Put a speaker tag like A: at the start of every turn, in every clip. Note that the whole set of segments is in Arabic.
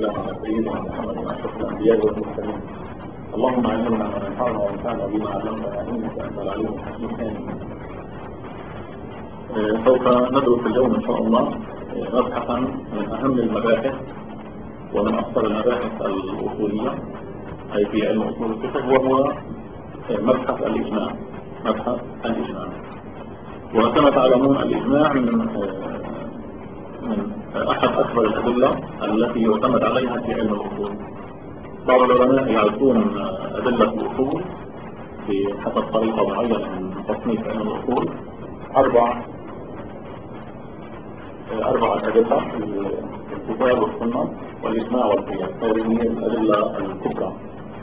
A: والسلام على سيدنا محمد واشرف الانبياء والمرسلين. اللهم علمنا ما ينفعنا وانفعنا بما علمتنا انك انت العليم الحكيم. سوف ندرس اليوم ان شاء الله مبحثا من اهم المباحث ومن اكثر المباحث الاصوليه اي في علم اصول الفقه، وهو مبحث الاجماع. مبحث الاجماع، وكما تعلمون الاجماع من احد اكبر الادله التي يعتمد عليها في علم الاصول. بعض العلماء يعدون ادله الاصول بحسب طريقه معينه من تصنيف علم الاصول اربعه ادله: الكتاب والسنه والاجماع والقياس. هذه هي الادله الكبرى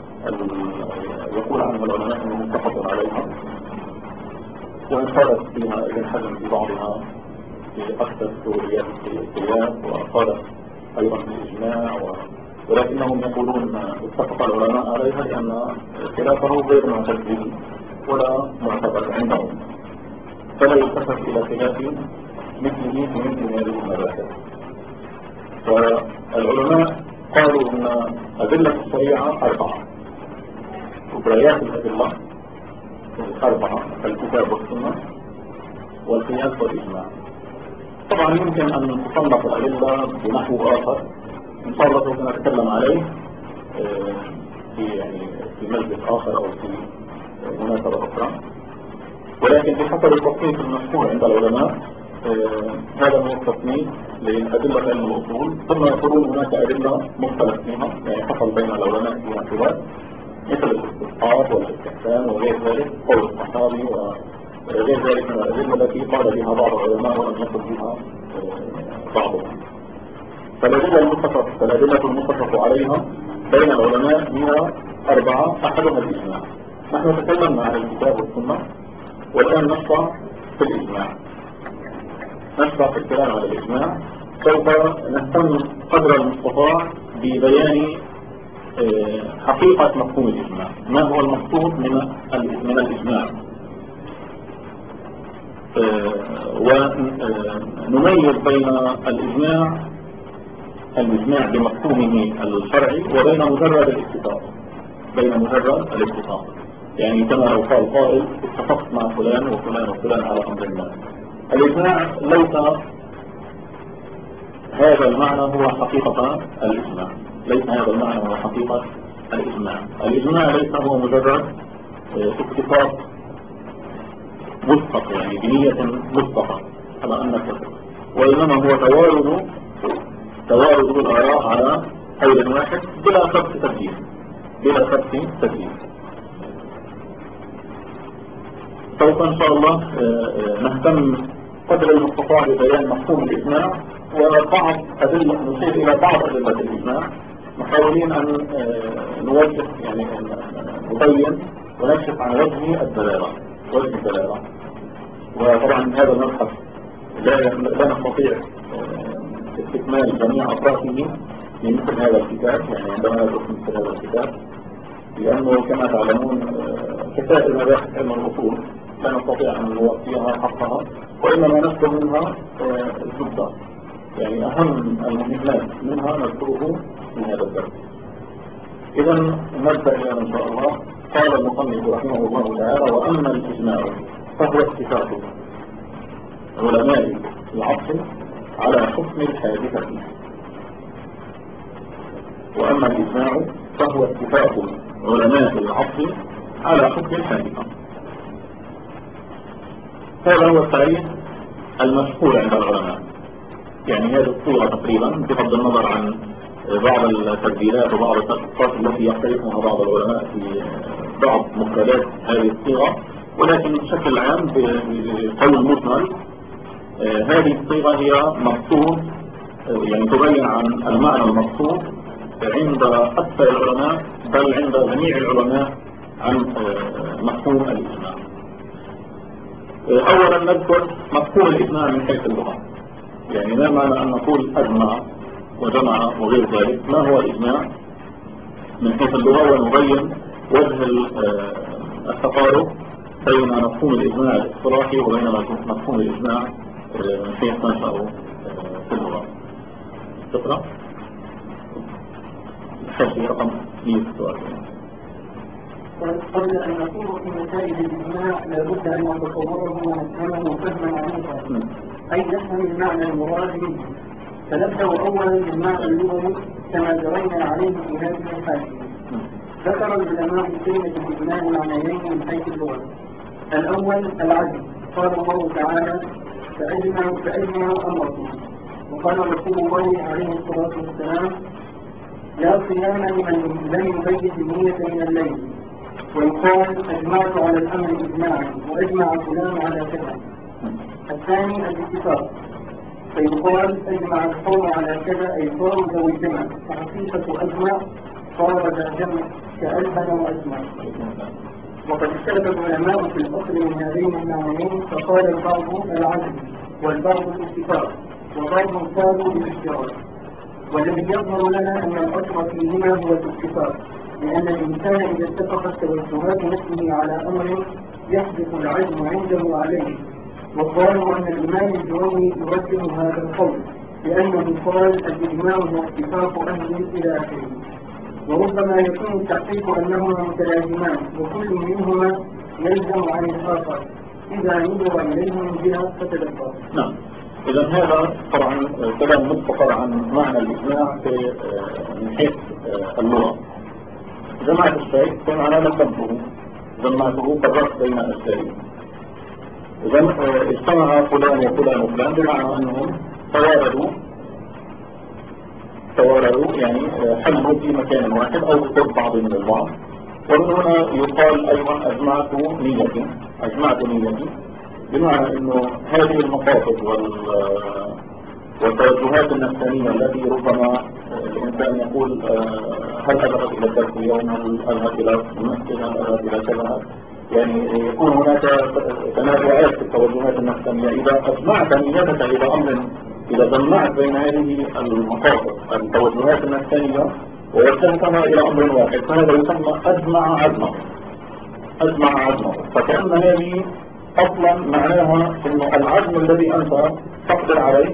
A: يقول عنها العلماء انهم متفقون عليها، وان خالف فيها ابن حزم في بعضها في اكثر سوريات القياس، وخالف ايضا في الاجماع، ولكنهم يقولون اتفق العلماء عليها لان خلافه غير معتد به ولا معتبر عندهم، فلا يلتفت الى خلاف مثله في مثل هذه المباحث. فالعلماء قالوا ان ادله الشريعه اربعه: كبريات الادله اربعه: الكتاب والسنه والقياس والاجماع. طبعا يمكن ان تصنف الادله بنحو اخر ان شاء الله سوف نتكلم عليه في مجلس اخر او في مناسبه اخرى، ولكن بحسب التصنيف المشهور عند العلماء هذا هو التصنيف لأدلة علم الأصول. ثم يقولون هناك أدلة مختلف فيها، يعني حصل بين العلماء فيها خلاف، مثل الاستصحاب والاستحسان وغير ذلك، قول الصحابي وغير ذلك من الأدلة التي قال بها بعض العلماء ولم يقل بها بعضهم. فالأدلة المتفق عليها بين العلماء هي اربعه: احدها الإجماع. نحن تكلمنا عن الكتاب والسنة، والآن نشرع في الإجماع. نشرع في الكلام على الإجماع. سوف نهتم قدر المستطاع ببيان حقيقة مفهوم الإجماع، ما هو المقصود من الإجماع، ونميز بين الإجماع بمفهومه الشرعي وبين مجرد الاتفاق. يعني كما لو قال قائل اتفقت مع فلان وفلان وفلان على امر ما. الاجماع ليس هذا المعنى هو حقيقة الاجماع، ليس هذا المعنى هو حقيقة الاجماع. الاجماع ليس هو مجرد اتفاق مسبق، يعني بنية مسبقة كما انك تفق، وانما هو توارد الاراء على قول واحد بلا سبق تبديل. سوف ان شاء الله نهتم قدر المستطاع ببيان مفهوم الاجماع وبعض نشير الى بعض ادله الاجماع، محاولين ان نوجه يعني نبين ونكشف عن وجه الدلاله. وطبعا هذا المبحث لا نستطيع استكمال جميع اطرافه في مثل هذا الكتاب، يعني عندما ندرس مثل هذا الكتاب، لانه كما تعلمون كتائب مباحث علم الاصول لا نستطيع أن نوفيها حقها، وإنما نذكر منها الزبدة، يعني أهم المهمات منها نذكره في هذا الدرس. إذا نبدأ الآن إن شاء الله. قال المصنف رحمه الله تعالى: وأما الإجماع فهو اتفاق علماء العصر على حكم الحادثة. وأما الإجماع فهو اتفاق علماء العصر على حكم الحادثة. هذا هو التعريف المشهور عند العلماء، يعني هذه الصورة تقريبا بغض النظر عن بعض التبديلات وبعض التخصصات التي يختلفها بعض العلماء في بعض مفردات هذه الصيغة، ولكن بشكل عام بقول مجمل هذه الصيغة هي مقصود، يعني تبين عن المعنى المقصود عند أكثر العلماء بل عند جميع العلماء عن مفهوم الإجماع. اولا نذكر مفهوم الاجماع من حيث اللغه، يعني ما معنى ان نقول اجمع وجمع وغير ذلك، ما هو الاجماع من حيث اللغه، ونبين وجه التقارب بين مفهوم الاجماع الاصطلاحي وبين مفهوم الاجماع من حيث منشأه في اللغه. تقرأ في رقم كبير السؤال.
B: قبل أن نقول في مسائل الإجماع لابد أن نتصوره ونفهمه فهما عميقا، أي نفهم المعنى المراد منه. فنبدأ أولا بالمعنى اللغوي كما جرينا عليه في هذه الحاشية. ذكر العلماء كلمة الإجماع معنيين من حيث اللغة. الأول العدل، قال الله تعالى: فأجمعوا أمركم. وقال رسول الله عليه الصلاة والسلام: لا صيام لمن لم يبيت النية من الليل. ويقال: أجمعت على الأمر إجماعا، وأجمع فلان على كذا. الثاني الاتفاق، فيقال: أجمع القوم على كذا، أي صاروا ذوي الجمع. فحقيقة أجمع صار ذا جمع كألبن وأجمع. وقد اختلف العلماء في الأصل من هذين المعنيين، فقال البعض العدل والبعض الاتفاق وبعض قالوا الاشتراك. والذي يظهر لنا أن الأصل فيهما هو الاتفاق، لأن الإنسان إذا اتفقت توجهات نفسه على أمر يحدث العزم عنده عليه. وقالوا أن الإمام الجويني يرجح هذا القول، لأنه قال: الإجماع هو اتفاق أهل إلى آخره. وربما يكون التحقيق أنهما متلازمان، وكل منهما يلزم عن الآخر إذا نظر إليه من جهة فتدبر.
A: نعم. إذا هذا طبعا كلام مختصر عن معنى الإجماع من حيث اللغة. جماعة الشيء كان أنا لقبته جمعته فرقت بين أشيائه. إذا اجتمع فلان وفلان وفلان بمعنى أنهم تواردوا يعني حلوا في مكان واحد أو قرب بعض من البعض. ومن هنا يقال أيضا أجمعت نيتي، بمعنى أنه هذه المقاصد والتوجهات النفسانية التي ربما الإنسان يقول: هل أذهب إلى الدرس اليوم؟ هل أذهب إلى المسجد؟ هل أذهب إلى كذا؟ يعني يكون هناك تنازعات في التوجهات النفسانية. إذا أجمعت نيتك إلى أمر، إذا جمعت بين هذه المقاصد التوجهات النفسانية ووجهتها إلى أمر واحد، فهذا يسمى أجمع عزمه. فكأن هذه أصلا معناها أن العزم الذي أنت تقدر عليه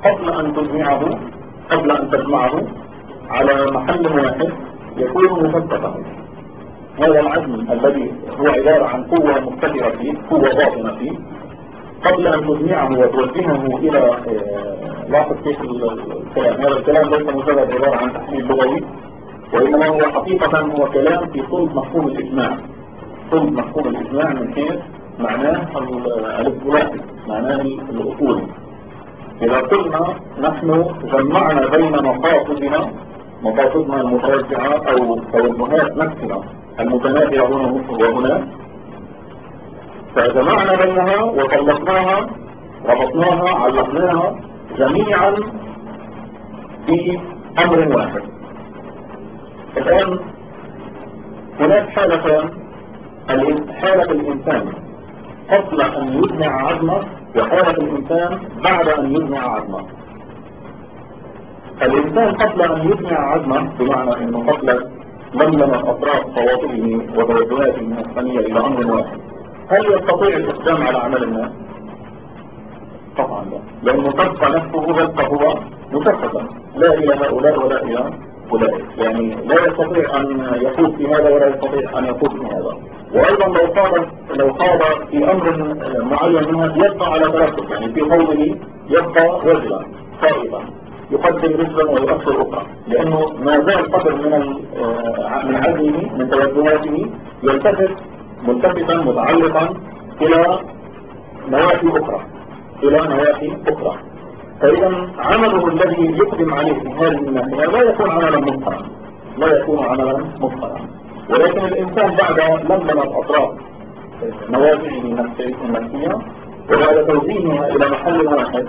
A: قبل أن تجمعه على محل واحد يكون مفتقا. هذا العزم الذي هو عبارة عن قوة مفتقرة فيه، قوة باطنة فيه، قبل أن تجمعه وتوجهه إلى لاحظ كيف الكلام. هذا الكلام ليس مجرد عبارة عن تحليل لغوي، وإنما هو حقيقة هو كلام في صلب مفهوم الإجماع من حيث معناه الاصطلاحي، معناه الأصولي. إذا قلنا نحن جمعنا بين مقاصدنا المتوجهة أو توجهات نفسنا المتنافرة هنا وهنا، فجمعنا بينها وطلقناها ربطناها علقناها جميعا في أمر واحد. الآن هناك حالتان: حالة الإنسان قبل أن يجمع عزمه، وحالة الإنسان بعد أن يجمع عزمه. الإنسان قبل أن يجمع عزمه بمعنى أنه قبل لملمة أطراف خواطره وتوجهاته النفسانية إلى أمر واحد، هل يستطيع الإقدام على عمل الناس؟ طبعا لا، لأنه تبقى نفسه هو مشخصا لا إلى هؤلاء ولا إلى أولئك، يعني لا يستطيع أن يفوز في هذا ولا يستطيع أن يفوز في هذا. وأيضا لو خاض في أمر معين منها يبقى على ترتب، يعني في قوله يبقى رجلا خائفا يقدم رجلا ويؤخر أخرى، لأنه ما زال قدر من عزمه من توجهاته ملتفتا متعلقا إلى نواحي أخرى. فإذا عمله الذي يقدم عليه في هذه الناحية لا يكون عملا متقنا. ولكن الإنسان بعد لملمة أطراف نوازعه النفسية وبعد توجيهها إلى محل واحد،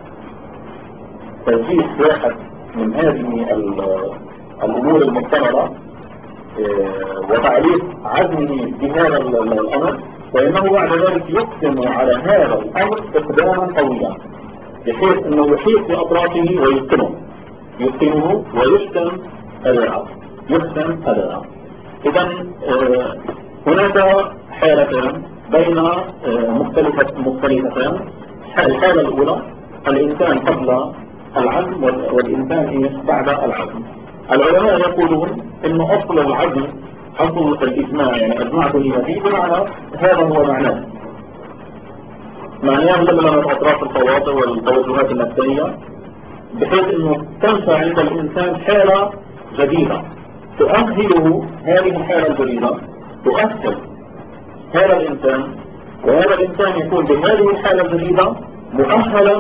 A: توجيه واحد من هذه الأمور المضطرة وتعليق عزمه بهذا الأمر، فإنه بعد ذلك يقدم على هذا الأمر إقداما قويا، بحيث أنه يحيط بأطرافه ويتقنه ويحسن أداءه. إذا هناك حالتان بين مختلفتان. الحالة الأولى الإنسان قبل العزم، والإنسان بعد العزم. العلماء يقولون إن أصل العدل أصل الإجماع، يعني أجمعت فيه، بمعنى هذا هو معناه ضمن أطراف الخواطر والتوجهات النفسية، بحيث أنه تنشأ عند الإنسان حالة جديدة تؤهله، هذه الحالة الجديدة تؤهل هذا الإنسان، وهذا الإنسان يكون بهذه الحالة الجديدة مؤهلا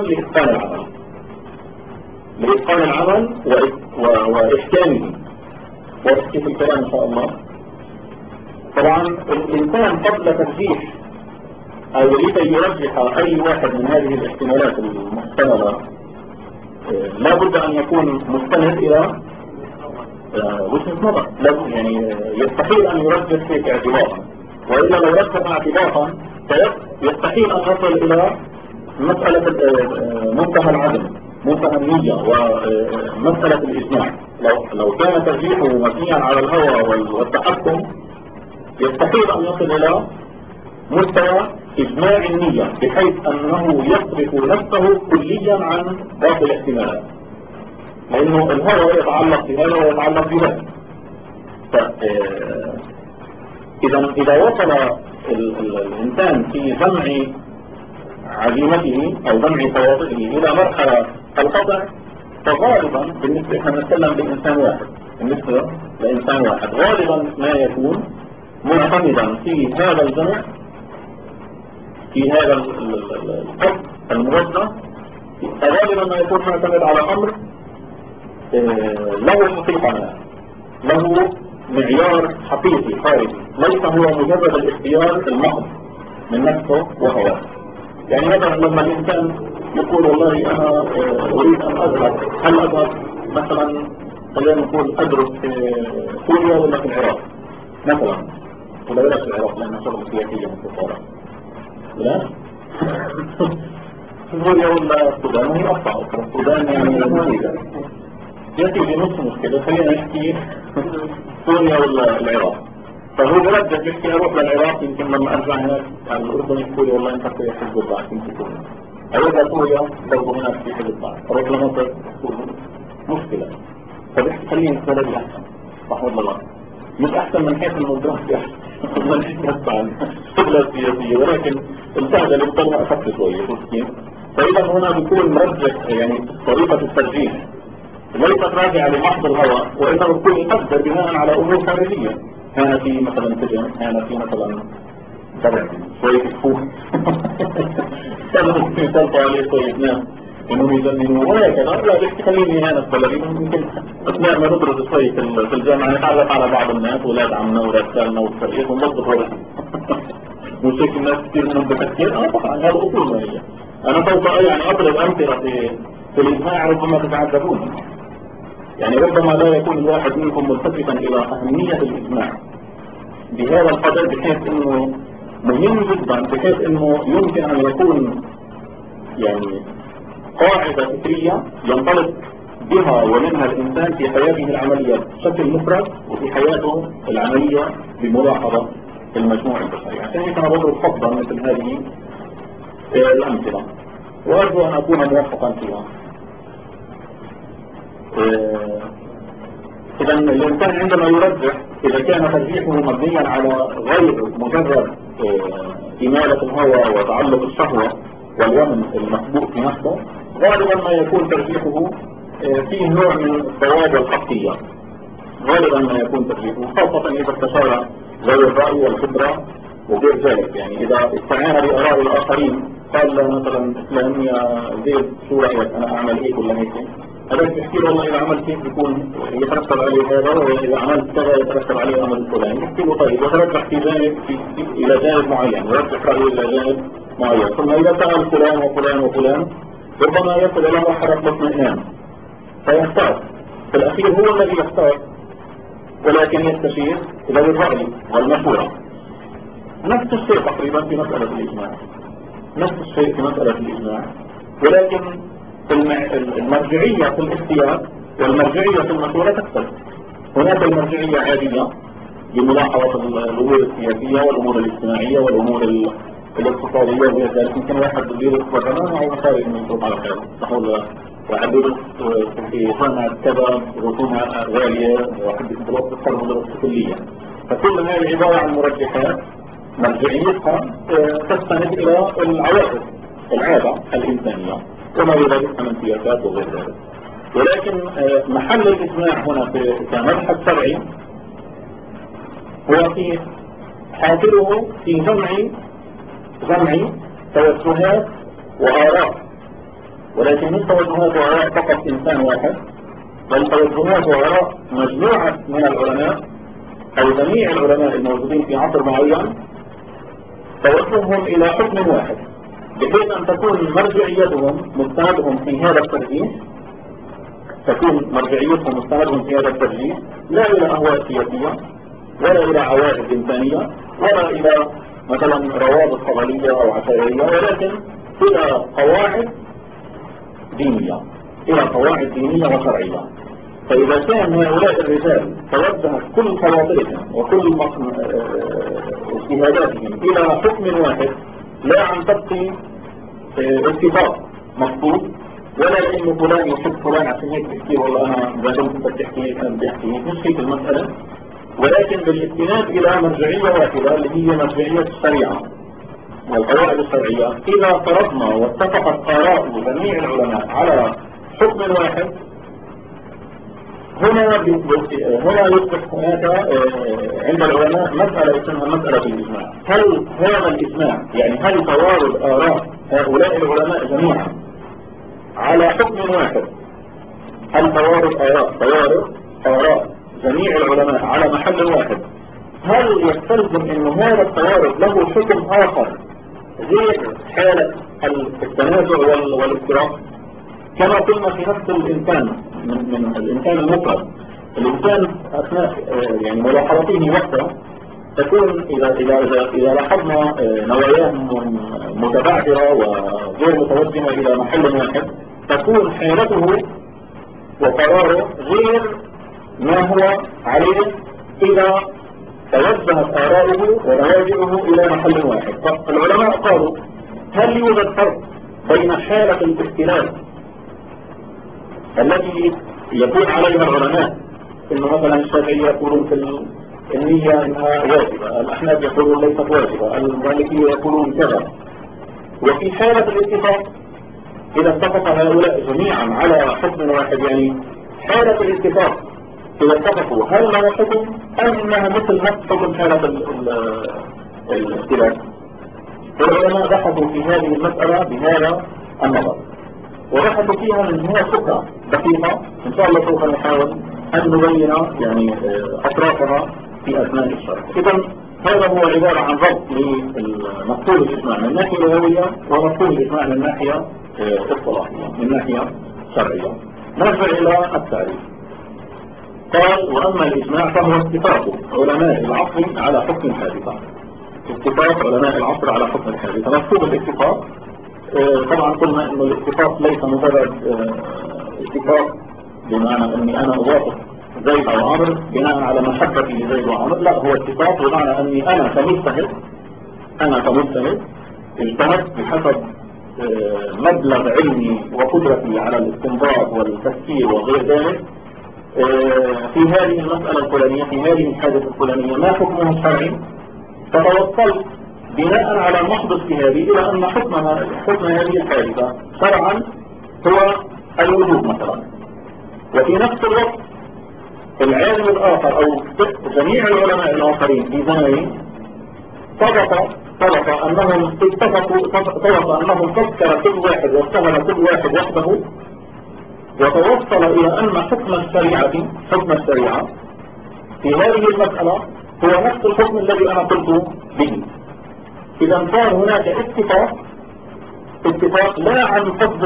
A: لإتقان العمل وإحكامه. وأحكي في الكلام إن شاء الله. طبعا الإنسان قبل ترجيح أو لكي يرجح أي واحد من هذه الاحتمالات المحتملة لا بد أن يكون مستند إلى وجهة نظر، يعني يستحيل أن يرجح هيك اعتبارا، وإلا لو رجح اعتبارا يستحيل أن يصل إلى مسألة منتهى العدل، منتهى النية، ومسألة الإجماع. لو كان ترجيحه مبنيا على الهوى والتحكم يستحيل أن يصل إلى مستوى إجماع النية، بحيث أنه يصرف نفسه كليا عن باقي الاحتمالات، لأنه الهوى يتعلق بهذا ويتعلق بهذا. إذا وصل الإنسان في جمع عزيمته أو جمع خواطره إلى مرحلة القطع، فغالبا بالنسبة إحنا نتكلم بالإنسان واحد، بالنسبة لإنسان واحد غالبا ما يكون معتمدا في هذا الجمع، في هذا القصد الموجه، غالبا ما يكون معتمد على أمر له حقيقة، له معيار حقيقي خارجي، ليس هو مجرد الاختيار المحض من نفسه وهواه. يعني مثلا لما الإنسان يقول والله أنا أريد أن أذهب، هل أذهب مثلا خلينا نقول أدرس في سوريا ولا في العراق مثلا، ولا بلاش العراق لأنها شغل سياسية مستقرة، لا سوريا ولا السودان، وهي أصعب السودان يعني مفيدة يا سيدي، نص مشكلة، خلينا نحكي سوريا ولا العراق. فهو برجع بيحكي أروح للعراق، يمكن لما أرجع هناك الأردن يقول لي والله أنت في حزب الله كنت تقول، أروح لسوريا برضه هناك في حزب الله، أروح لمصر مشكلة. فبيحكي خليني في بلدي أحسن، صح ولا لا؟ مش أحسن من حيث الموضوع أحسن من حيث عن الشغلة السياسية، ولكن الفائدة اللي بتطلع أخف شوية. فإذا هنا بيكون مرجح، يعني طريقة الترجيح ليست راجعة لمحض الهوى، وإنما بيكون يقدر بناء على أمور خارجية. كان في مثلا سجن، كان في مثلا شوية كفوف كانوا يسلطوا عليه شوية ناس إنهم يجننوا وهكذا. لا بيحكي خليني هنا في بلدي، ممكن أثناء ما ندرس شوية في الجامعة نتعرف على بعض الناس، ولاد عمنا ولاد خالنا وفريق ونضبط ورقة مش هيك الناس كثير منهم بتفكير. طبعا هذا أصول مالية. أنا سوف يعني أضرب أمثلة في الإجماع ربما تتعجبون، يعني ربما لا يكون الواحد منكم ملتفتا إلى أهمية الإجماع بهذا القدر، بحيث أنه مهم جدا، بحيث أنه يمكن أن يكون يعني قاعدة فكرية ينطلق بها ومنها الإنسان في حياته العملية بشكل مفرد، وفي حياته العملية بملاحظة المجموع البشري. عشان هيك أنا بضرب خطا مثل هذه الأمثلة، وأرجو أن أكون موفقا فيها. إذا الإنسان عندما يرجح، إذا كان ترجيحه مبنيا على غير مجرد إمالة الهوى وتعلق الشهوة والوهم المسبوق في نفسه، غالبا ما يكون ترجيحه فيه نوع من الصواب والحقية. غالبا ما يكون ترجيحه، خاصة إذا استشار ذوي الرأي والخبرة وغير ذلك. يعني إذا استعان بآراء الآخرين، قال مثلا فلان يا زيد شو رأيك أنا أعمل هيك ولا هيك، هذا يحكي له والله إذا عملت هيك بيكون يترتب عليه هذا، وإذا عملت كذا يترتب عليه الأمر الفلاني. يحكي له طيب، وترجح في جانب إلى جانب معين، يرجح رأيه إلى جانب معين. ثم إذا سأل فلان وفلان وفلان ربما يصل إلى مرحلة الاطمئنان فيختار. في الأخير هو الذي يختار، ولكن يستشير ذوي الرأي والمشورة. نفس الشيء تقريبا في مسألة الإجماع، نفس الشيء في مسألة الإجماع، ولكن المرجعية في الاختيار والمرجعية في المشورة تختلف. هناك المرجعية عادية بملاحظة الأمور السياسية والأمور الاجتماعية والأمور الاقتصادية وغير ذلك. ممكن واحد بيدرس برلمان أو خارج من يصرف على خيره، تقول واحد بيدرس في جامعة كذا رسومها غالية، واحد بيدرس في مدرسة كلية. فكل هذه عبارة عن مرجحات مرجعيتها تستند إلى العواطف العادة الإنسانية وما يلابسها من سياسات وغير ذلك. ولكن محل الإجماع هنا كمبحث شرعي هو في حاصله في جمع توجهات وآراء، ولكن مش توجهات وآراء فقط إنسان واحد، بل توجهات وآراء مجموعة من العلماء أو جميع العلماء الموجودين في عصر معين، توجههم إلى حكم واحد، بحيث أن تكون مرجعيتهم مستندهم في هذا الترجيح، لا إلى أهواء سياسية ولا إلى عوائد إنسانية ولا إلى مثلا روابط قبلية أو عشائرية، ولكن إلى قواعد دينية وشرعية. فإذا كان هؤلاء الرجال توجهت كل خواطرهم وكل اجتهاداتهم إلى حكم واحد، لا عن تبقي اتفاق مقصود، ولا لأنه فلان يحب فلان عشان هيك بحكي والله أنا بدون بتحكي أنا بدي أحكي، مش هيك المسألة، ولكن بالاستناد إلى مرجعية واحدة اللي هي مرجعية الشريعة والقواعد الشرعية. إذا فرضنا واتفقت آراء جميع العلماء على حكم واحد، هنا يصبح هناك عند العلماء مسألة اسمها مسألة الإجماع. هل هذا الإجماع يعني هل توارد آراء هؤلاء العلماء جميعا على حكم واحد، هل توارد آراء جميع العلماء على محل واحد، هل يستلزم أن هذا التوارد له حكم آخر غير حالة التنازع والافتراق؟ كما قلنا في نفس الإنسان من الإنسان المفرد، الإنسان أثناء يعني ملاحظته وقته تكون إذا لاحظنا نواياهم متبعثرة وغير متوجهة إلى محل واحد، تكون حالته وقراره غير ما هو عليه إذا توجهت آراؤه ونواجعه إلى محل واحد. فالعلماء قالوا هل يوجد فرق بين حالة الاختلاف التي يكون عليها العلماء، إنه مثلا الشافعية يقولون في النية إنها واجبة، الأحناف يقولون ليست واجبة، المالكية يقولون كذا، وفي حالة الاتفاق إذا اتفق هؤلاء جميعا على حكم واحد، يعني حالة الاتفاق إذا اتفقوا هل لها حكم أم إنها مثل نفس حكم حالة الاختلاف؟ والعلماء بحثوا في هذه المسألة بهذا النظر، وبحثوا فيها من جهات أخرى دقيقة، إن شاء الله سوف نحاول أن نبين يعني أطرافها في أثناء الشرح. إذن هذا هو عبارة عن ضبط لمفهوم الإجماع من ناحية لغوية ومفهوم الإجماع من ناحية اصطلاحية من ناحية شرعية. نرجع إلى التعريف. قال وأما الإجماع فهو اتفاق علماء العصر على حكم الحادثة. اتفاق علماء العصر على حكم الحادثة. مفهوم الاتفاق طبعا قلنا انه الاتفاق ليس مجرد اتفاق بمعنى اني انا اوافق زيد او عمرو بناء على محبتي لزيد وعمرو، لا، هو اتفاق بمعنى اني انا كمجتهد اجتهدت بحسب مبلغ علمي وقدرتي على الاستنباط والتفكير وغير ذلك في هذه المسألة الفلانية، في هذه الحادثة الفلانية، ما حكمها الشرعي، فتوصلت بناء على محض اجتهادي إلى أن حكم هذه الحادثة شرعا هو الوجوب مثلا. وفي نفس الوقت العالم الآخر أو جميع العلماء الآخرين في زمانه طبق أنهم اتفقوا أنهم فكر كل واحد واجتهد كل واحد وحده وتوصل إلى أن حكم الشريعة في هذه المسألة هو نفس الحكم الذي أنا قلت به. إذا كان هناك اتفاق لا عن قصد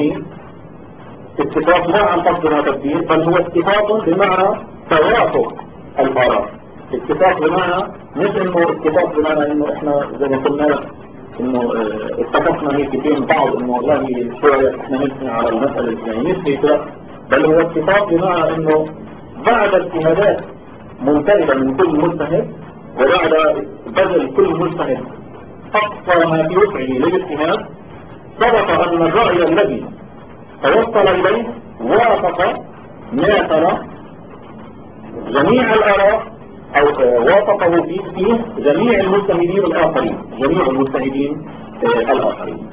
A: وتبديل، بل هو اتفاق بمعنى توافق الآراء. اتفاق بمعنى مش انه اتفاق بمعنى انه احنا زي ما قلنا لك انه اتفقنا هيك بين بعض انه والله شوية احنا نبني على المسألة الفلانية، مش هيك، بل هو اتفاق بمعنى انه بعد اجتهادات منفردة من كل مجتهد وبعد بذل كل مجتهد أقصى ما في وسعه للاجتهاد، ثبت أن الرأي الذي توصل إليه وافق مثل جميع الآراء أو وافقه فيه جميع المجتهدين الآخرين، جميع المجتهدين الآخرين.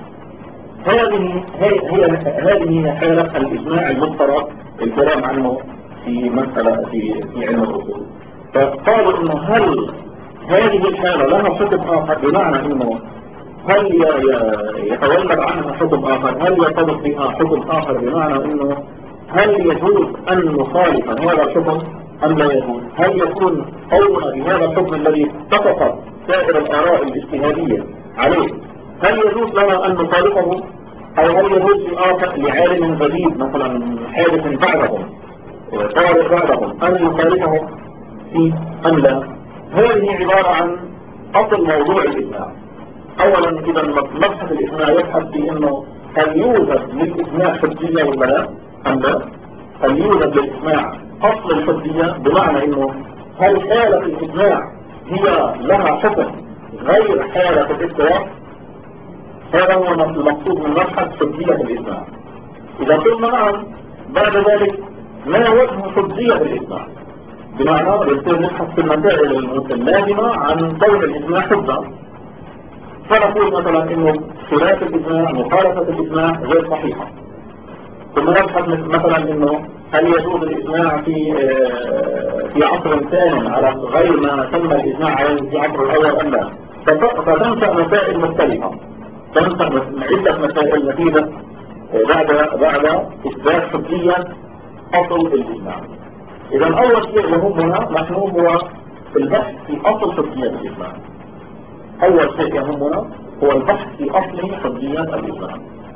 A: هذه حالة الإجماع المفترض الكلام عنه في مسألة في علم الأصول. فقالوا إنه هل هذه الحالة لها حكم آخر، بمعنى إنه هل يتولد عنها حكم آخر، هل يرتبط بها حكم آخر، بمعنى إنه هل يجوز أن نخالف هذا الحكم أم لا يجوز؟ هل يكون قولنا بهذا الحكم الذي اتفق سائر الآراء الاجتهادية عليه، هل يجوز لنا أن نخالفه، أو هل يجوز لعالم جديد مثلا حادث بعدهم طارئ بعدهم أن يخالفه فيه أم لا؟ هذه عبارة عن أصل موضوع الإجماع. أولا إذا مبحث الإجماع يبحث في أنه هل يوجد للإجماع حجية ولا لا أم لا؟ هل يوجد للإجماع أصل الحجية، بمعنى أنه هل حالة الإجماع هي لها حكم غير حالة الاتفاق؟ هذا هو المقصود من مبحث حجية الإجماع. إذا قلنا نعم، بعد ذلك ما وجه حجية الإجماع؟ بمعنى يصير نبحث في المسائل اللازمة عن كون الإجماع حجة، فنقول مثلا انه خلاف الاجماع مخالفة الاجماع غير صحيحة. ثم نبحث مثلا انه هل يجوز الاجماع في عصر ثاني على غير ما تم الاجماع عليه في عصر الاول ام لا. فتنشأ مسائل مختلفة، تنشأ عدة مسائل نتيجة بعد اثبات حجية اصل الاجماع. اذا اول شيء يهمنا نحن هو البحث في اصل حجية الاجماع. أول شيء يهمنا هو البحث في أصل حجية الإجماع.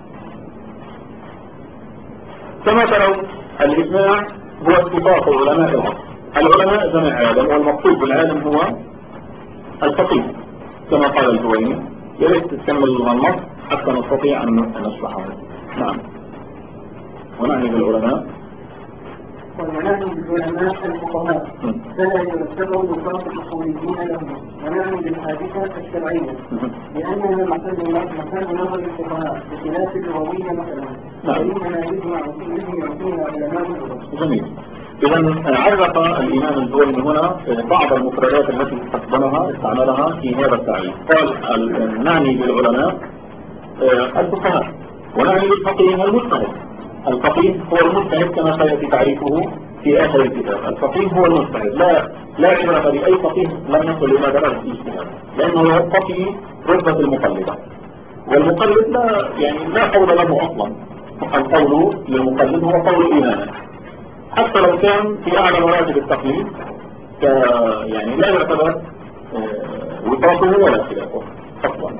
A: كما ترون الإجماع هو اتفاق علماء العصر. العلماء جمع عالم، والمقصود بالعالم هو الفقيه كما قال الجويني. يريد تكمل النص حتى نستطيع أن نشرحه. نعم. ونعني بالعلماء
B: ونعني بالعلماء الفقهاء فلا يرتبوا بشرط الأصوليين لهم، ونعني بالحادثة الشرعية لأنها محل نظر الفقهاء بخلاف اللغوية مثلا، فإنما يجمع فيها علماء اللغة.
A: جميل. إذا عرف الإمام الجويني هنا بعض المفردات التي استعملها في هذا التعريف. قال نعني بالعلماء الفقهاء، ونعني بالفقيه المجتهد. الفقيه هو المجتهد كما سيأتي تعريفه في آخر الكتاب. الفقيه هو المجتهد، لا عبرة بأي فقيه لم يصل إلى درجة الاجتهاد، لأنه يرتقي رتبة المقلدة، والمقلد لا قول له أصلا. القول للمقلد هو قول إمامه، حتى لو كان في أعلى مراتب التقليد لا يعتبر وفاقه ولا خلافه أصلا.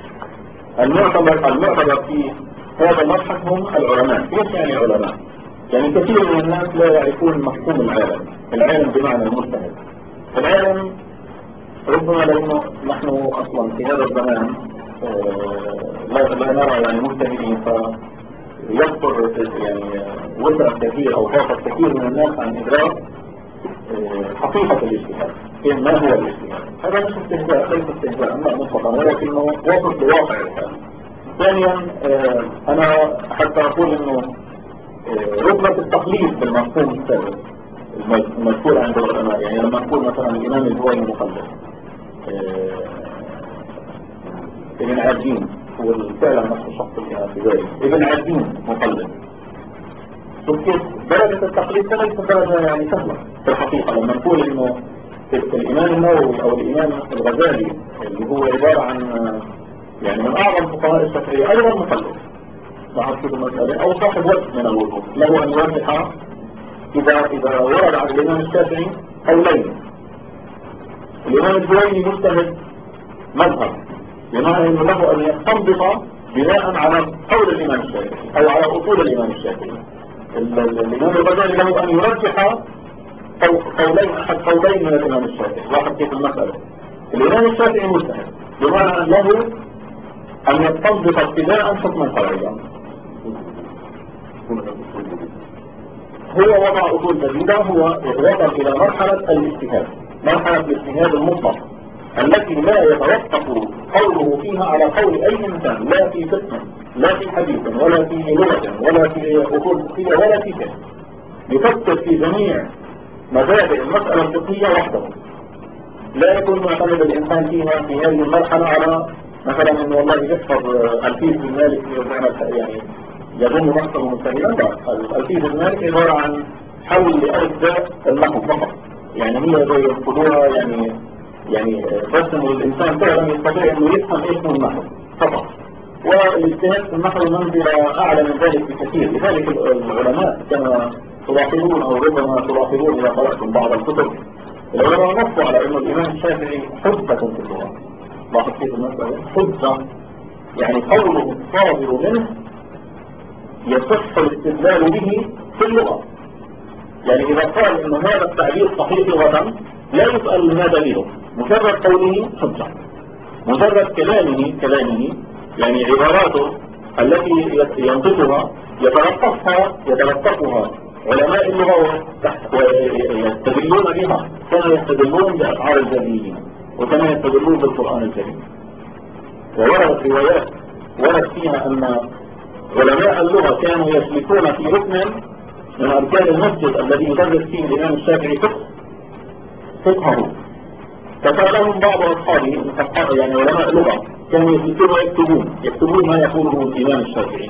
A: المعتبر في هذا المبحث هم العلماء. ايش يعني علماء؟ كثير من الناس لا يعرفون مفهوم العالم بمعنى المجتهد. العالم ربما لانه نحن اصلا في هذا الزمان لا نرى مجتهدين، فيكثر وسع كثير او طاقة كثير من الناس عن ادراك حقيقة الاجتهاد. ما هو الاجتهاد؟ هذا مش استهزاء، ليس استهزاء مطلقا، ولكنه وصف لواقع الحال. ثانيا انا حتى اقول انه رتبة التقليد بالمفهوم السابق المذكور عند العلماء، لما نقول مثلا الامام الجويني مقلد، ابن عابدين هو فعلا نفس الشخص في ذلك، ابن عابدين مقلد. شوف كيف درجة التقليد ليست درجة سهلة في الحقيقة. لما نقول انه الامام النووي او الامام الغزالي اللي هو عبارة عن من اعظم فقهاء الشافعية ايضا مقلد، لاحظت المسألة، او صاحب وجه من الوجوه، له ان يرجح اذا ورد عن الامام الشافعي قولين. الامام الجويني مجتهد مذهب، بمعنى انه له ان يستنبط بناء على قول الامام الشافعي او على اصول الامام الشافعي. الامام الغزالي له ان يرجح قولين، احد قولين من الامام الشافعي. لاحظ كيف المسألة. الامام الشافعي مجتهد بمعنى ان له أن يستنبط ابتداء حكما شرعيا. هو وضع أصول جديدة، هو وصل إلى مرحلة الاجتهاد، مرحلة الاجتهاد المطلق. التي لا يتوقف قوله فيها على قول أي إنسان، لا في فقه لا في حديث ولا في لغة ولا في أصول فقهية ولا في شيء، يفكر في جميع مبادئ المسألة الفقهية وحده. لا يكون معتمد الإنسان فيها في هذه المرحلة على مثلا إنه والله يحفظ الفيز بن مالك يعني يظن نفسه مستهلا. لا، الفيز بن مالك عبارة عن حل لأجزاء النحو فقط، يعني هي زي ينقلوها يعني بس إنه الإنسان فعلا يستطيع إنه يفهم إيش هو النحو فقط. والاجتهاد في النحو منزلة أعلى من ذلك بكثير. لذلك العلماء كانوا تلاحظون، أو ربما تلاحظون إذا قرأتم بعض الكتب، العلماء نصوا على أن الإمام الشافعي حجة في اللغة. لاحظ كيف المسألة حجة، يعني قوله الصادر منه يصح الاستدلال به في اللغة. يعني إذا قال أن هذا التعبير صحيح لغة لا يسأل ما دليله، مجرد قوله حجة، مجرد كلامه يعني عباراته التي ينطقها يتلقفها علماء اللغة ويستدلون بها، كما يستدلون بأشعار الجاهليين وكما يستدلون بالقرآن الكريم. ووردت روايات ورد فيها أن علماء اللغة كانوا يسلكون في ركن من أركان المسجد الذي يدرس فيه الإمام الشافعي فقهه، فسألهم بعض أصحابه يعني علماء اللغة كانوا يسلكون يكتبون ما يقوله الإمام الشافعي،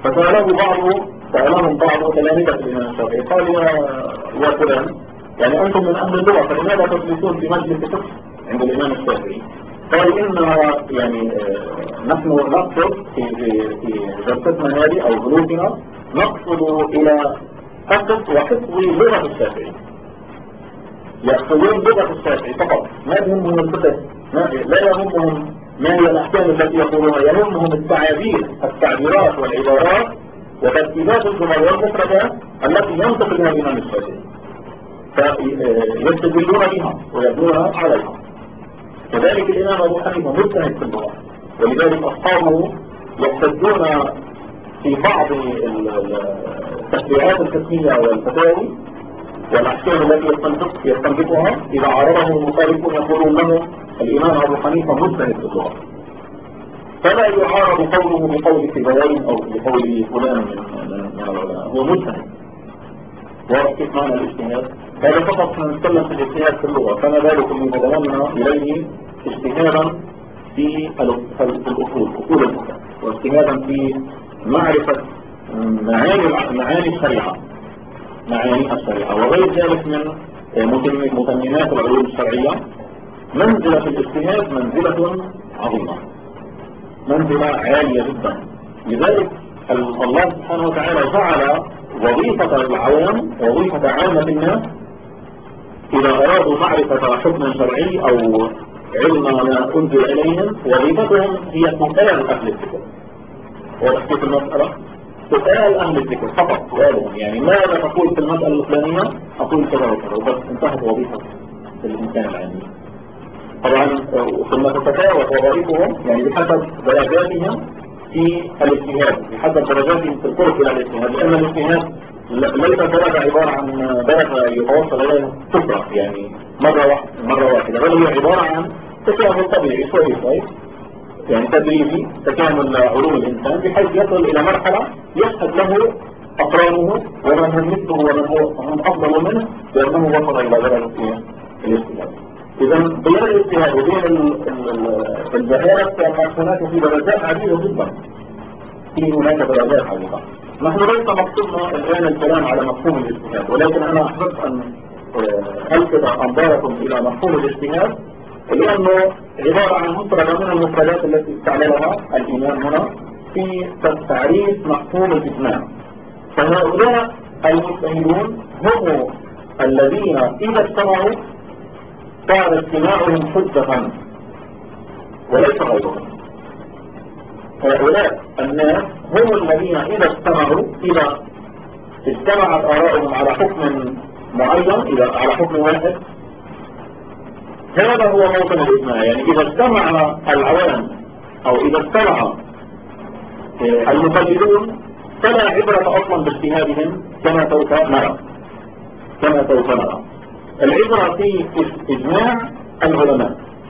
A: سألهم بعض تلاميذة الإمام الشافعي قال يا فلان، يعني أنتم من أهل اللغة فلماذا تجلسون في مجلس فقه عند الإمام الشافعي؟ قال إننا يعني نحن نقصد في جلستنا هذه أو جلوسنا نقصد إلى حفظ وحفظ لغة الشافعي، يأخذون لغة الشافعي فقط، ما يهمهم الفقه، لا يهمهم ما هي الأحكام التي يقولونها، يهمهم التعبيرات والعبارات وترتيبات الجمل والمفردات التي ينطق بها الإمام الشافعي، فيستدلون بها ويبنونها عليها. كذلك الإمام أبو حنيفة مجتهد في اللغة، ولذلك أصحابه يحتجون في بعض التشريعات الفقهية والفتاوي والأحكام التي يستنبطها إذا عرضهم المخالفون يقولون له الإمام أبو حنيفة مجتهد في اللغة، فلا يعارض قوله بقول سيبويه أو بقول فلان من العلماء، هو مجتهد. واضح كيف معنى الاجتهاد؟ هذا فقط نتكلم في الاجتهاد في اللغة، فما بالكم بما ضمننا إليه اجتهادا في الأصول، أصول الفقه، واجتهادا في معرفة معاني الشريعة وغير ذلك من متممات العلوم الشرعية. منزلة الاجتهاد منزلة عظيمة، منزلة عالية جدا. لذلك الله سبحانه وتعالى جعل وظيفة العوام وظيفة عامة الناس إذا أرادوا معرفة حكم شرعي أو علم ما أنزل إليهم، وظيفتهم هي سؤال أهل الذكر. واضح كيف المسألة؟ سؤال أهل الذكر فقط، سؤالهم يعني ماذا تقول في المسألة الفلانية؟ أقول كذا وكذا وبس، انتهت وظيفة الإنسان العامي. طبعا ثم تتفاوت وظائفهم يعني بحسب درجاتهم في الاجتهاد، بحسب درجاتهم في الطرق إلى الاجتهاد، لأن الاجتهاد ليس درجة عبارة عن درجة يتوصل إليها كثرة يعني مرة واحدة، بل هي عبارة عن تكامل طبيعي شوي يعني تدريبي، تكامل علوم الإنسان بحيث يصل إلى مرحلة يشهد له أقرانه ومن هم مثله ومن هم أفضل منه لأنه وصل إلى درجة الاجتهاد. إذا بين الاجتهاد وبين الجهالة كان هناك في درجات عديدة جدا، في هناك درجات عديدة. نحن ليس مقصودنا الآن الكلام على مفهوم الاجتهاد، ولكن أنا أحب أن ألفت أنظاركم إلى مفهوم الاجتهاد، لأنه عبارة عن مفردة من المفردات التي استعملها الإمام هنا في تعريف مفهوم الإجماع. فهؤلاء المجتهدون هم الذين إذا اجتمعوا صار اجتماعهم حجة وليس غيرهم. هؤلاء الناس هم الذين إذا اجتمعت آراءهم على حكم معين، إذا على حكم واحد، هذا هو موطن الإجماع. يعني إذا اجتمع العوام أو إذا اجتمع المقلدون فلا عبرة أصلا باجتهادهم كما سوف نرى. العبرة في إجماع العلماء،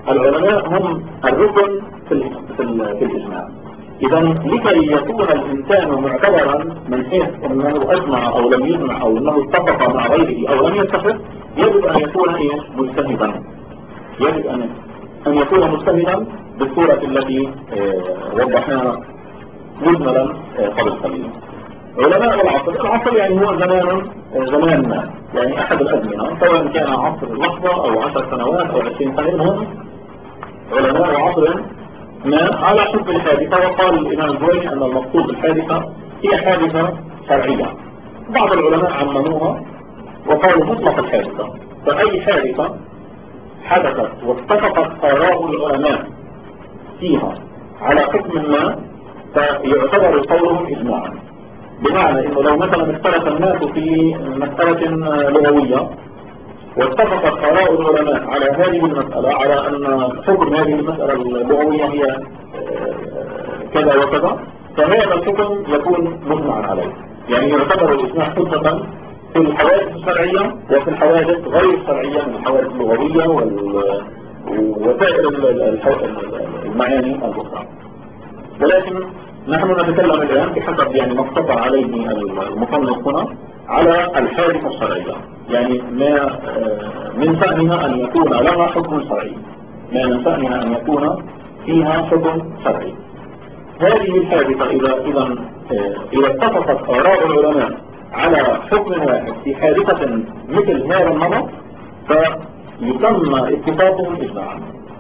A: العلماء هم الركن في الإجماع. إذا لكي يكون الإنسان معتبرا من حيث أنه أجمع أو لم يجمع أو أنه اتفق مع غيره أو لم يتفق، يجب أن يكون مجتهدا. يجب أن يكون مجتهدا بالصورة التي وضحناها مجملا قبل قليل. علماء العصر يعني هو زمان ما، يعني أحد الأزمنة، سواء كان عصر لحظة أو 10 سنوات أو 20 سنة، هم علماء عصر ما على حكم الحادثة. وقال الإمام الجويني أن المقصود بالحادثة هي حادثة شرعية. بعض العلماء عمموها وقالوا مطلق الحادثة، فأي حادثة حدثت واتفقت آراء العلماء فيها على حكم ما فيعتبر قولهم إجماعا. بمعنى أنه لو مثلا اختلف الناس في مسألة لغوية واتفقت آراء العلماء على هذه المسألة على أن حكم هذه المسألة اللغوية هي كذا وكذا، فهذا الحكم يكون مجمعا عليه. يعني يعتبر الإجماع حجة في الحوادث الشرعية وفي الحوادث غير الشرعية من الحوادث اللغوية وسائر المعاني الأخرى. ولكن نحن نتكلم الآن بحسب يعني ما اقتصر عليه المصنف هنا على الحادثة الشرعية، يعني ما من شأنها أن يكون لها حكم شرعي، ما من شأنها أن يكون فيها حكم شرعي. هذه الحادثة إذا اتفقت آراء العلماء على حكم واحد في حادثة مثل هذا النمط فيتم اتفاقهم إجماعا.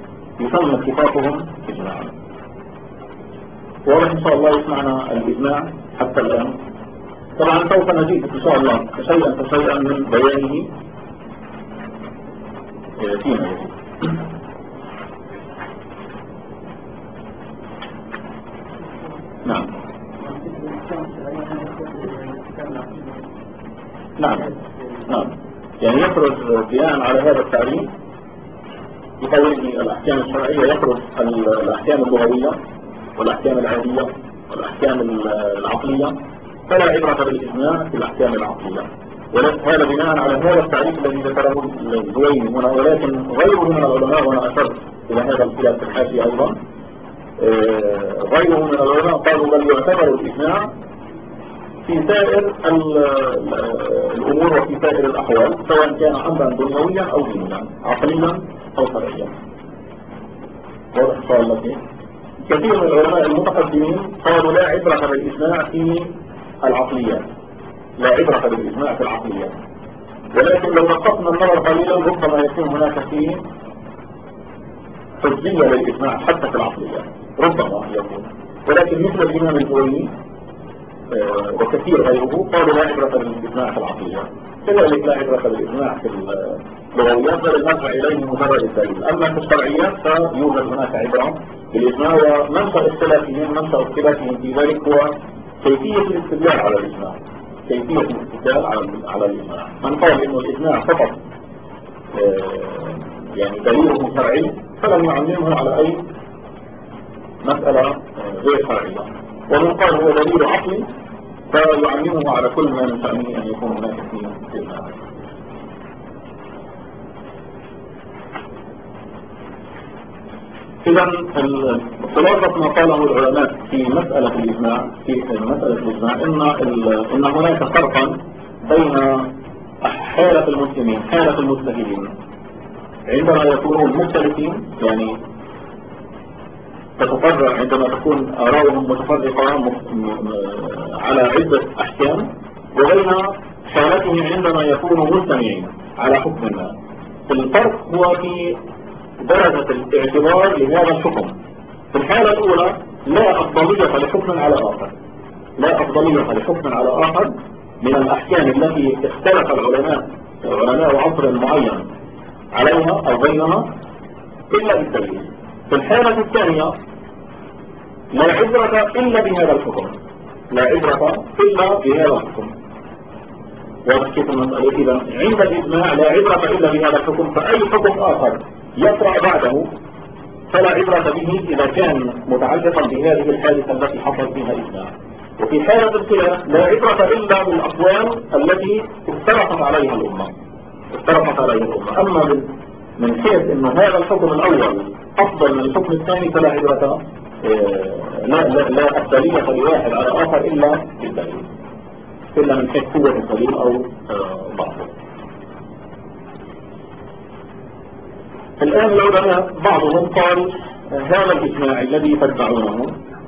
A: واضح إن شاء الله يسمعنا الإجماع حتى الآن. طبعا سوف نزيد إن شاء الله شيئا من بيانه فيما يلي. نعم يعني يخرج بناء على هذا التعريف بقوله الأحكام الشرعية يخرج الأحكام اللغوية والأحكام العادية والأحكام العقلية، فلا عبرة بالإجماع في الأحكام العقلية. وهذا بناء على هذا التعريف الذي ذكره الجويني هنا، ولكن غيره من العلماء، وأنا أشرت إلى هذا الخلاف في الحاشية أيضا، غيره من العلماء قالوا بل يعتبر الإجماع في سائر الأمور وفي سائر الأحوال، سواء كان أمرا دنيويا أو دينيا، عقليا أو شرعيا. واضح إن شاء الله فيه. كثير من العلماء المتقدمين قالوا لا عبرة بالإجماع في العقليات، ولكن لو وقفنا النظر قليلا ربما يكون هناك فيه حجية للإجماع حتى في العقليات، ربما يكون. ولكن مثل الإمام الجويني وكثير غيره قالوا لا عبرة بالإجماع في العقليات، كذلك لا عبرة بالإجماع في اللغويات، بل نرجع إليه مجرد الدليل. أما في الشرعيات فيوجد هناك عبرة بالإجماع، ومنشأ اختلافهم في ذلك هو كيفية الاستدلال على الإجماع. من قال إنه الإجماع فقط يعني دليله شرعي فلم يعممه على أي مسألة غير شرعية، ومن قال هو دليل عقلي فيعممه على كل ما من شأنه أن يكون هناك فيه إجماع. إذا خلاصة ما قاله العلماء في مسألة الإجماع إن هناك فرقا بين حالة المسلمين، حالة المجتهدين عندما يكونون مختلفين، يعني تتفرع عندما تكون آراؤهم متفرقة على عدة أحكام، وبين حالتهم عندما يكونوا مجتمعين على حكم ما. الفرق هو في درجة الاعتبار لهذا الحكم. في الحالة الأولى لا أفضلية لحكم على آخر من الأحكام التي اختلف علماء عصر معين عليها أو بينها إلا بالدليل. في الحالة الثانية لا عبرة إلا بهذا الحكم. وكيف المسألة؟ إذا عند الإجماع لا عبرة إلا بهذا الحكم، فأي حكم آخر يطرأ بعده فلا عبرة به إذا كان متعلقا بهذه الحادثة التي حصل فيها إجماع. وفي حالة الخلاف لا عبرة إلا بالأقوال التي افترقت عليها الأمة. أما من حيث انه هذا الحكم الاول افضل من الحكم الثاني فلا عبرة لا افضلية لواحد على اخر الا بالدليل، الا من حيث قوة الدليل او ضعفه. الان العلماء بعضهم قال هذا الاجماع الذي تدعونه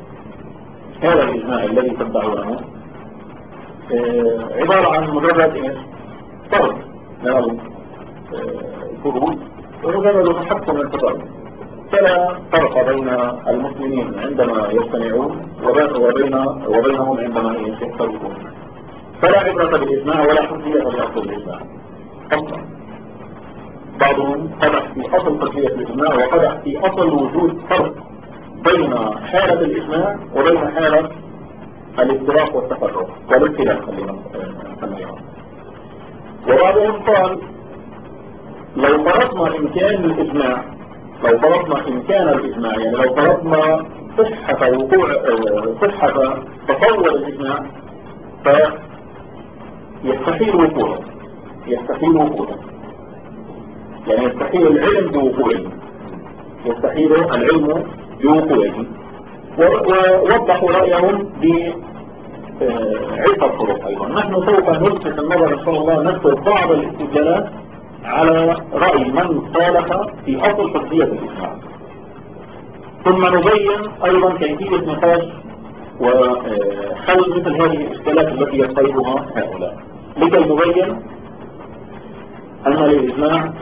A: عبارة عن مجرد فرض من الفروض ومجرد تحكم الفضائل، فلا فرق بين المسلمين عندما يجتمعون وبينهم عندما يختلفون، فلا عبرة بالإجماع ولا حجية لأصل الإجماع أصلا. بعضهم قدح في أصل حجية الإجماع وقدح في أصل وجود فرق بين حالة الإجماع وبين حالة الافتراق والتفرق والاختلاف خلينا نسميها. وبعضهم قال لو فرضنا إمكان الإجماع يعني لو فرضنا صحة تطور الإجماع فيستحيل وقوعه، يعني يستحيل العلم بوقوعه، ووضحوا رأيهم بعدة طرق. أيضا نحن سوف نلفت النظر إن شاء الله، نذكر بعض الاستدلالات على رأي من خالف في أصل حجية الإجماع، ثم نبين أيضا كيفية نقاش وحل مثل هذه الإشكالات التي يفترضها هؤلاء، لكي نبين أن للإجماع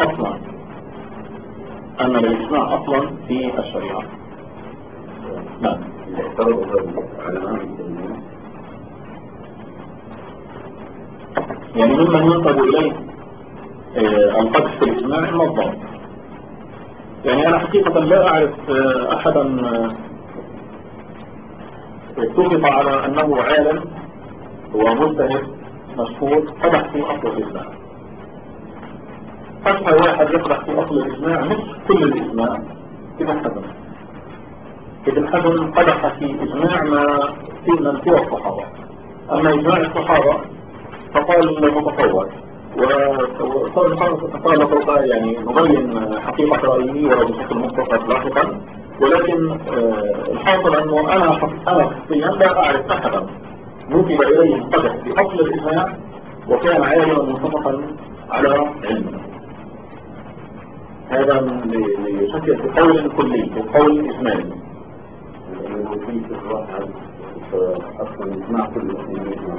A: أصلا في الشريعة. نعم. يعني ممن ينسب إليه القدح في الإجماع النظام. يعني أنا حقيقة لا أعرف أحدا اتفق على أنه عالم ومجتهد مشهور قدح في أصل الإجماع. أشهر واحد يقدح في أصل الإجماع مش كل الإجماع ابن حزم قدح في إجماع ما في من سوى الصحابة، أما إجماع الصحابة فقال متصور، وقال سوف يعني نبين حقيقة رأيي ولو بشكل مختصر لاحقا، ولكن الحاصل أنه أنا شخصيا لا أعرف أحدا نسب إليه القدح في أصل الإجماع وكان عالما منطبقا على علمه. هذا لشكل قول كلي وقول إجمالي. أصلا الإجماع كل المسلمين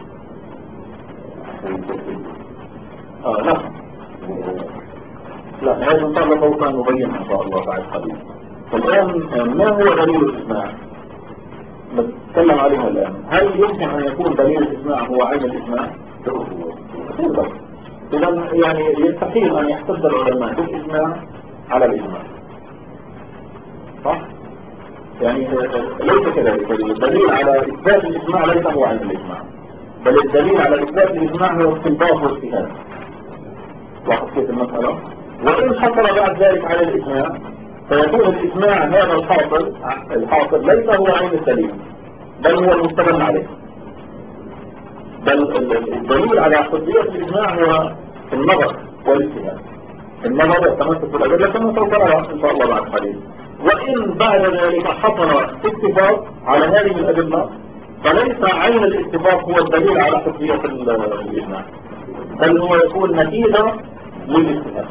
A: لا هذا إن شاء الله سوف نبينها إن شاء الله بعد قليل. الآن ما هو دليل الإجماع؟ نتكلم عليها الآن. هل يمكن أن يكون دليل الإجماع هو عين الإجماع؟ إذا يعني يستحيل أن يحتج العلماء بالإجماع على الإجماع، صح؟ يعني ليس كذلك. الدليل على إثبات الإجماع ليس هو عين الإجماع، بل الدليل على إثبات الإجماع هو استنباط واجتهاد. لاحظ كيف المسألة؟ وإن حصل بعد ذلك على الإجماع فيكون الإجماع هذا الحاصل ليس هو عين الدليل، بل هو المستدل عليه. بل الدليل على حجية الإجماع هو النظر والاجتهاد، النظر والتمسك بالأدلة كما سوف نرى إن شاء الله بعد قليل. وإن بعد ذلك حصل اتفاق على هذه الأدلة فليس عين الاتفاق هو الدليل على حجية الإجماع، بل هو يكون نتيجة للاجتهاد.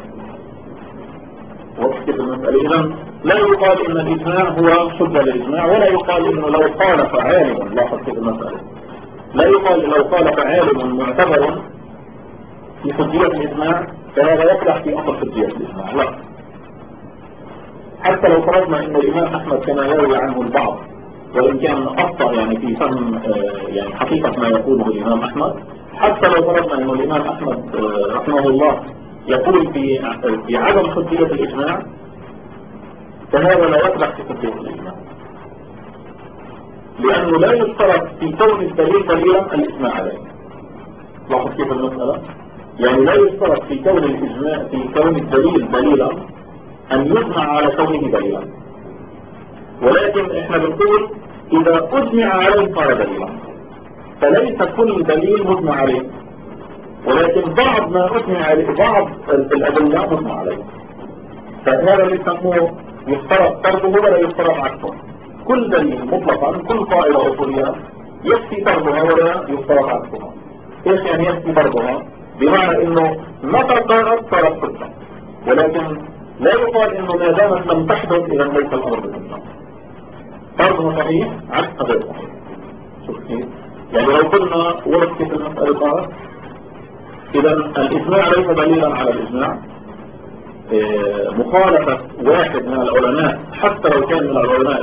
A: وقت المسألة إذن لا يقال إن الإجماع هو حجة للإجماع، ولا يقال إنه لو خالف عالم، لاحظ كيف المسألة، لا يقال لو خالف عالم معتبر في حجية الإجماع فهذا يقدح في أصل حجية الإجماع، لا. حتى لو فرضنا إن الإمام أحمد كما يروي عنه البعض، وإن كان أخطأ يعني في فهم يعني حقيقة ما يقوله الإمام أحمد، حتى لو فرضنا إن الإمام أحمد رحمه الله يقول في عدم حجية الإجماع فهذا لا يقدح في حجية الإجماع، لأنه لا يشترط في كون الدليل دليلا الإجماع عليه. لاحظ كيف المسألة؟ يعني لا يشترط في كون الإجماع في كون الدليل دليلا أن يجمع على كونه دليلا، ولكن إحنا بنقول إذا أجمع عليه صار دليلا، فليس كل دليل مجمع عليه، ولكن بعض ما أجمع عليه، بعض الأدلة مجمع عليه. فهذا اللي يسموه يفترض فرضه ولا يفترض عكسه. كل دليل مطلقا، كل قاعدة أصولية يكفي فرضها ولا يفترض عكسها. ايش يعني يكفي فرضها؟ بمعنى انه متى صارت حجة، ولكن لا يقال انه ما دامت لم تحدث اذا ليس الامر بحجة. فرضها صحيح، عكسها غير صحيح. شوف كيف؟ يعني لو قلنا ورثة المسألة قالت اذا الاجماع ليس دليلا على الاجماع، مخالفة واحد من العلماء حتى لو كان من العلماء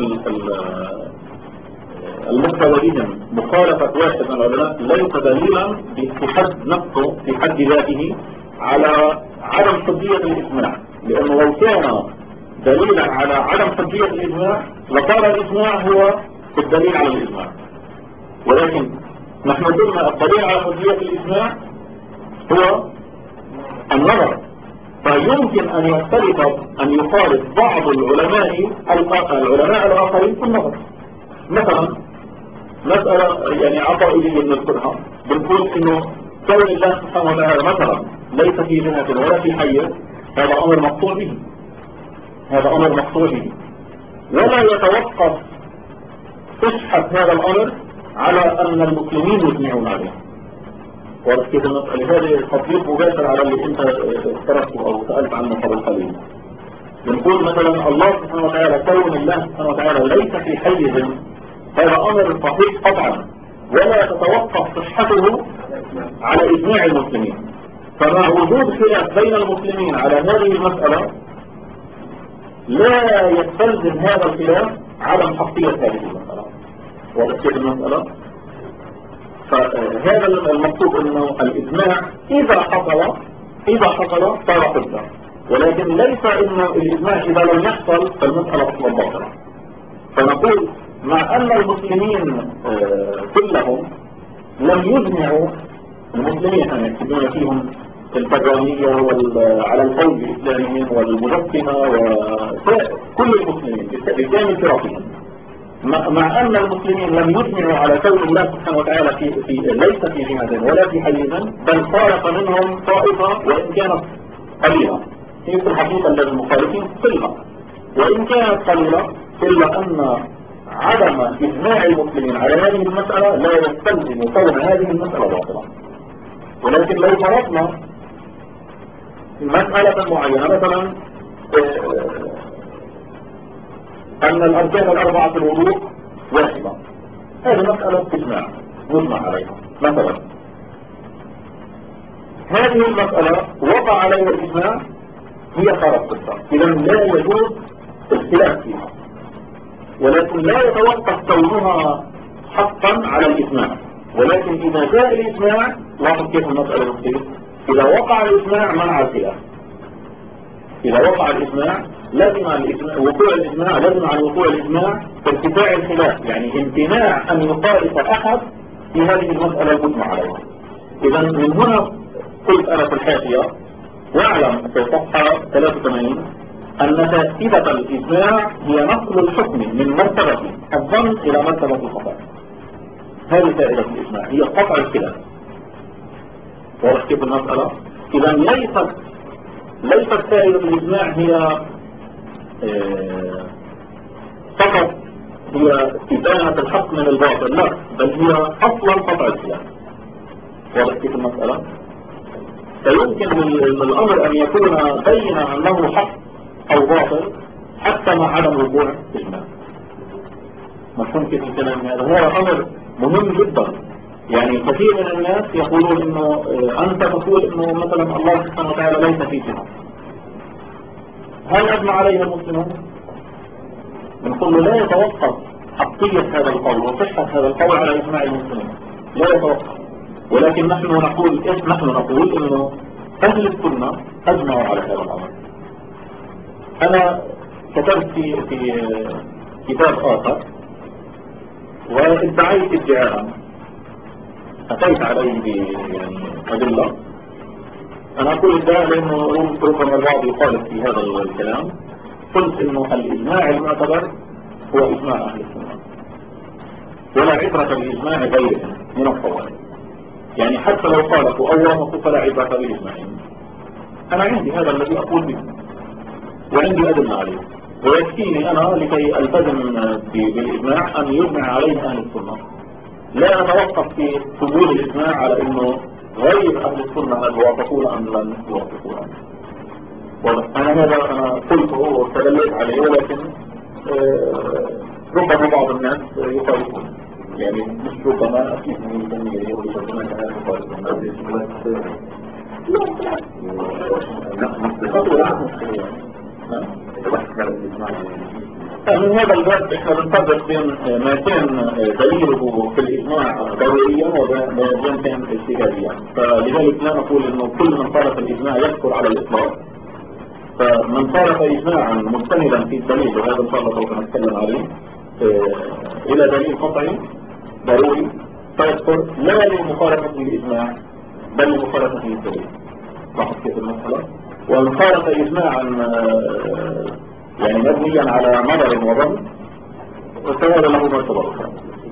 A: المقتدين، مخالفة واحد من العلماء ليس دليلا في حد نفسه في حد ذاته على عدم حجية الإجماع، لأنه لو كان دليلا على عدم حجية الإجماع لصار الإجماع هو الدليل على الإجماع. ولكن نحن قلنا الدليل على حجية الإجماع هو النظر، فيمكن أن يختلف أن يخالف بعض العلماء الآخرين في النظر. مثلا مسألة يعني عقائدية بنذكرها، بنقول إنه كون الله سبحانه وتعالى مثلا ليس في جهة ولا في حيز، هذا أمر مقطوع به، هذا أمر مقطوع به، ولا يتوقف صحة هذا الأمر على أن المسلمين يجمعون عليه. وركز المسألة هذه تطبيق مباشر على اللي أنت افترضته أو سألت عنه قبل قليل. بنقول مثلا الله سبحانه وتعالى، كون الله سبحانه وتعالى ليس في حيز، هذا أمر صحيح قطعا، ولا تتوقف صحته على إجماع المسلمين. فمع وجود خلاف بين المسلمين على هذه المسألة لا يستلزم هذا الخلاف عدم حقية هذه المسألة. وركز المسألة، فهذا المقصود انه الاجماع اذا حصل صار حجة، ولكن ليس انه الاجماع اذا لم يحصل فالمسألة اصلا باطلة. فنقول مع ان المسلمين كلهم لم يجمعوا، المسلمين ان يكتبون فيهم البرامية على القول بإسلامهم والمجسمة وكل المسلمين بكامل فرقهم، مع أن المسلمين لم يجمعوا على كون الله سبحانه وتعالى ليس في جهة ولا في حيزا، بل خالف منهم طائفة وإن كانت قليلة. هي في الحقيقة المخالفين قلة، وإن كانت قليلة إلا أن عدم إجماع المسلمين على هذه المسألة لا يستلزم كون هذه المسألة باطلة. ولكن لو فرضنا مسألة معينة، مثلا أن الأركان الأربعة في الوضوء واحدة، هذه مسألة إجماع مجمع عليها مثلا، هذه المسألة وقع عليها الإجماع، هي صارت حجة، إذا لا يجوز اختلاف فيها، ولكن لا يتوقف كونها حقا على الإجماع. ولكن إذا جاء الإجماع، لاحظ كيف المسألة بتصير، إذا وقع الإجماع منع الخلاف. إذا وقع الإجماع لازم عن وقوع الإجماع، لازم عن وقوع الإجماع ارتفاع الخلاف، يعني امتناع أن يخالف أحد في هذه المسألة المجمع عليها. إذا من هنا قلت أنا في الحاشية، واعلم في صفحة 83 أن فائدة الإجماع هي نقل الحكم من مرتبة الظن إلى مرتبة الخطأ. هذه فائدة الإجماع، هي قطع الخلاف. واضح كيف المسألة؟ إذا ليست فائدة الإجماع هي فقط هي إبانة الحق من الباطل، لا، بل هي أصلا قطع الخلاف. واضح كيف المسألة؟ فيمكن للأمر أن يكون بين أنه حق أو باطل حتى مع عدم وقوع الإجماع. مفهوم كيف الكلام هذا؟ هذا أمر مهم جدا. يعني كثير من الناس يقولون إنه أنت تقول إنه مثلا الله سبحانه وتعالى ليس في جهة، هل أجمع عليها المسلمون؟ نقول له لا يتوقف حقية هذا القول وصحة هذا القول على إجماع المسلمين، لا يتوقف. ولكن نحن نقول إنه أهل السنة أجمعوا على هذا الأمر. أنا كتبت في كتاب آخر وادعيت ادعاء أتيت عليه يعني أدلة. أنا أقول ادعاء لأنه ربما البعض يخالف في هذا الكلام. قلت إنه الإجماع المعتبر هو إجماع أهل السنة، ولا عبرة بإجماع غيرهم من الطوائف. يعني حتى لو خالفوا أو وافقوا فلا عبرة بإجماعهم. أنا عندي هذا الذي أقول به، وعندي أدلة عليه، ويكفيني أنا لكي ألتزم بالإجماع أن يجمع عليه أهل السنة. لا أتوقف في قبول الإجماع على أنه غير أهل السنة هل وافقون أم لم يوافقون. أنا هذا أنا قلته واستدليت عليه، ولكن ربما بعض الناس يخالفون، يعني مش ربما أكيد من الجميع يقولون كمان يخالفون. من هذا الباب احنا بنفرق بين ما كان دليله في الإجماع ضروريا وما كان اجتهاديا، فلذلك لا نقول انه كل من فارق الإجماع يكفر على الإطلاق. فمن فارق إجماعا مستندا في الدليل، وهذا ان شاء الله سوف نتكلم عليه، إلى دليل قطعي ضروري فيكفر لا لمخالفة الإجماع بل لمخالفة الدليل. لاحظ كيف المسألة؟ وإن فارق إجماعا يعني مبنيا على نظر وظن فهذا له مرتبة أخرى.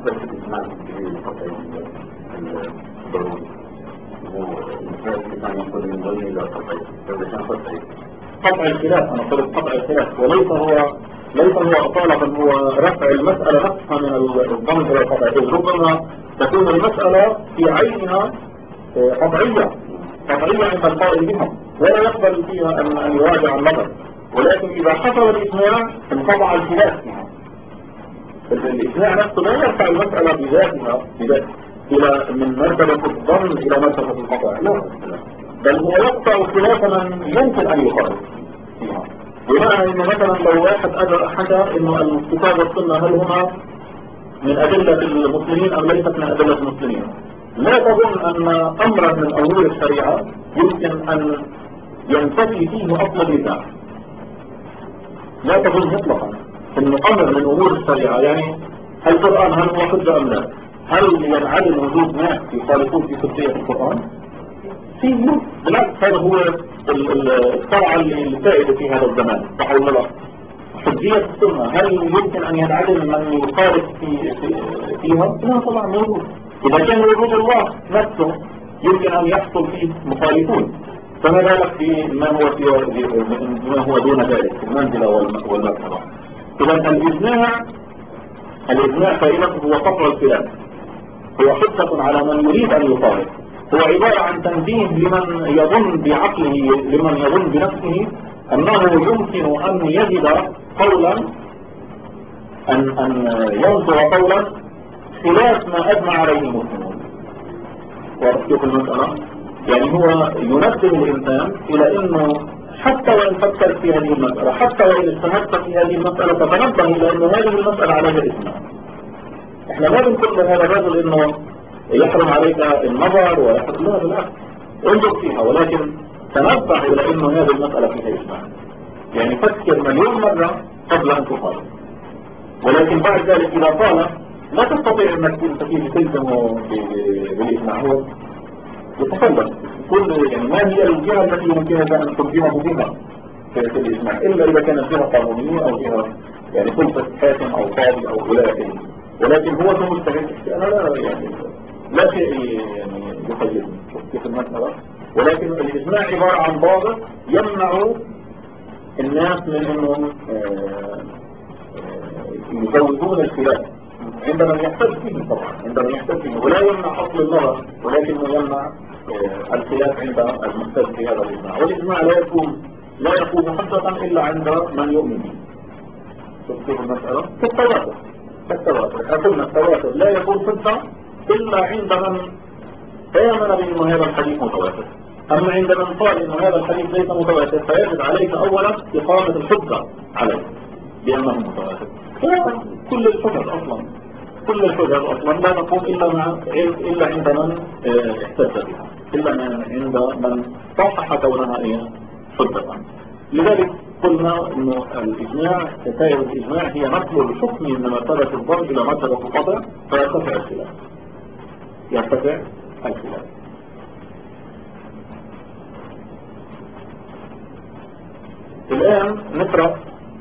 A: قطع الخلاف، أنا قلت قطع الخلاف، وليس هو أطالة، هو رفع المسألة نفسها من الظن إلى القطع. ربما تكون المسألة في عينها قطعية عند القائل بها ولا يقبل فيها أن يراجع النظر، ولكن إذا حصل الإجماع انقطع الخلاف فيها. الإجماع نفسه لا يرفع المسألة بذاتها إلى من مرتبة الظن إلى مرتبة القطع، لا، بل هو يقطع خلاف من يمكن أن يخالف فيها. بمعنى إنه مثلا لو واحد حكى إنه الكتاب والسنة هل هما من أدلة المسلمين أم ليست من أدلة المسلمين، لا تظن أن أمرا من أمور الشريعة يمكن أن ينتفي فيه أصل النزاع. لا تظن مطلقا أنه أمر من أمور الشريعة، يعني القرآن هل هو حجة أم لا؟ هل ينعدم وجود ناس يخالفون في حجية القرآن؟ فيه بالعكس، هذا هو الطبعة السائدة في هذا الزمان، صح ولا لا؟ حجية السنة هل يمكن أن ينعدم من يخالف فيها؟ لا طبعا موجود. إذا كان وجود الله نفسه يمكن أن يحصل فيه مخالفون، فما بالك في ما هو دون ذلك، المنزلة والمرتبة. إذا الإجماع فائدته هو قطع الخلاف، هو حجة على من يريد أن يخالف، هو عبارة عن تنبيه لمن يظن بعقله، لمن يظن بنفسه أنه يمكن أن يجد قولا أن ينظر قولا خلاف ما أجمع عليه المسلمون. وأرسلوا المسألة، يعني هو ينبه الإنسان إلى أنه حتى وإن فكرت في هذه المسألة، حتى وإن اجتهدت في هذه المسألة، فتنبه إلى أن هذه المسألة عليها إجماع. إحنا ما بنقول لهذا الرجل أنه يحرم عليك النظر ويحرم، لا بالعكس، انظر فيها، ولكن تنبه إلى أن هذه المسألة فيها إجماع. يعني فكر مليون مرة قبل أن تقال، ولكن بعد ذلك إذا قال لا تستطيع أنك تيجي تلزمه بالإجماع، هو يتكلم كل يعني ما هي الجهة التي يمكنها أن تلزمه بها في الإجماع، إلا إذا كانت جهة قانونية أو جهة يعني سلطة حاكم أو قاضي أو ولاية، ولكن هو كمجتهد أنا لا شيء يعني يقيدني كيف المسألة. ولكن الإجماع عبارة عن ضابط يمنع الناس من أنهم يزودون الخلاف عندما يحتاج فيه، طبعا عندما يحتاج فيه، ولا يمنع أصل النظر، ولكنه يمنع الخلاف عند المحتاج في هذا الإجماع. والإجماع لا يكون حجة إلا عند من يؤمن به. شوف المسألة كالتواتر. أقولنا التواتر لا يكون حجة إلا عند من آمن بأن هذا الحديث متواتر. أما عند من قال إن هذا الحديث ليس متواتر فيجب عليك أولا إقامة الحجة عليه بأنه متواتر. كل الحجج أصلا لا تقوم إلا عند من احتج بها، إلا عند من صحح كونها حجة. لذلك قلنا إنه الإجماع، سائر الإجماع هي نقل الحكم من مرتبة الظن إلى مرتبة القطع فيرتفع الخلاف. الآن نقرأ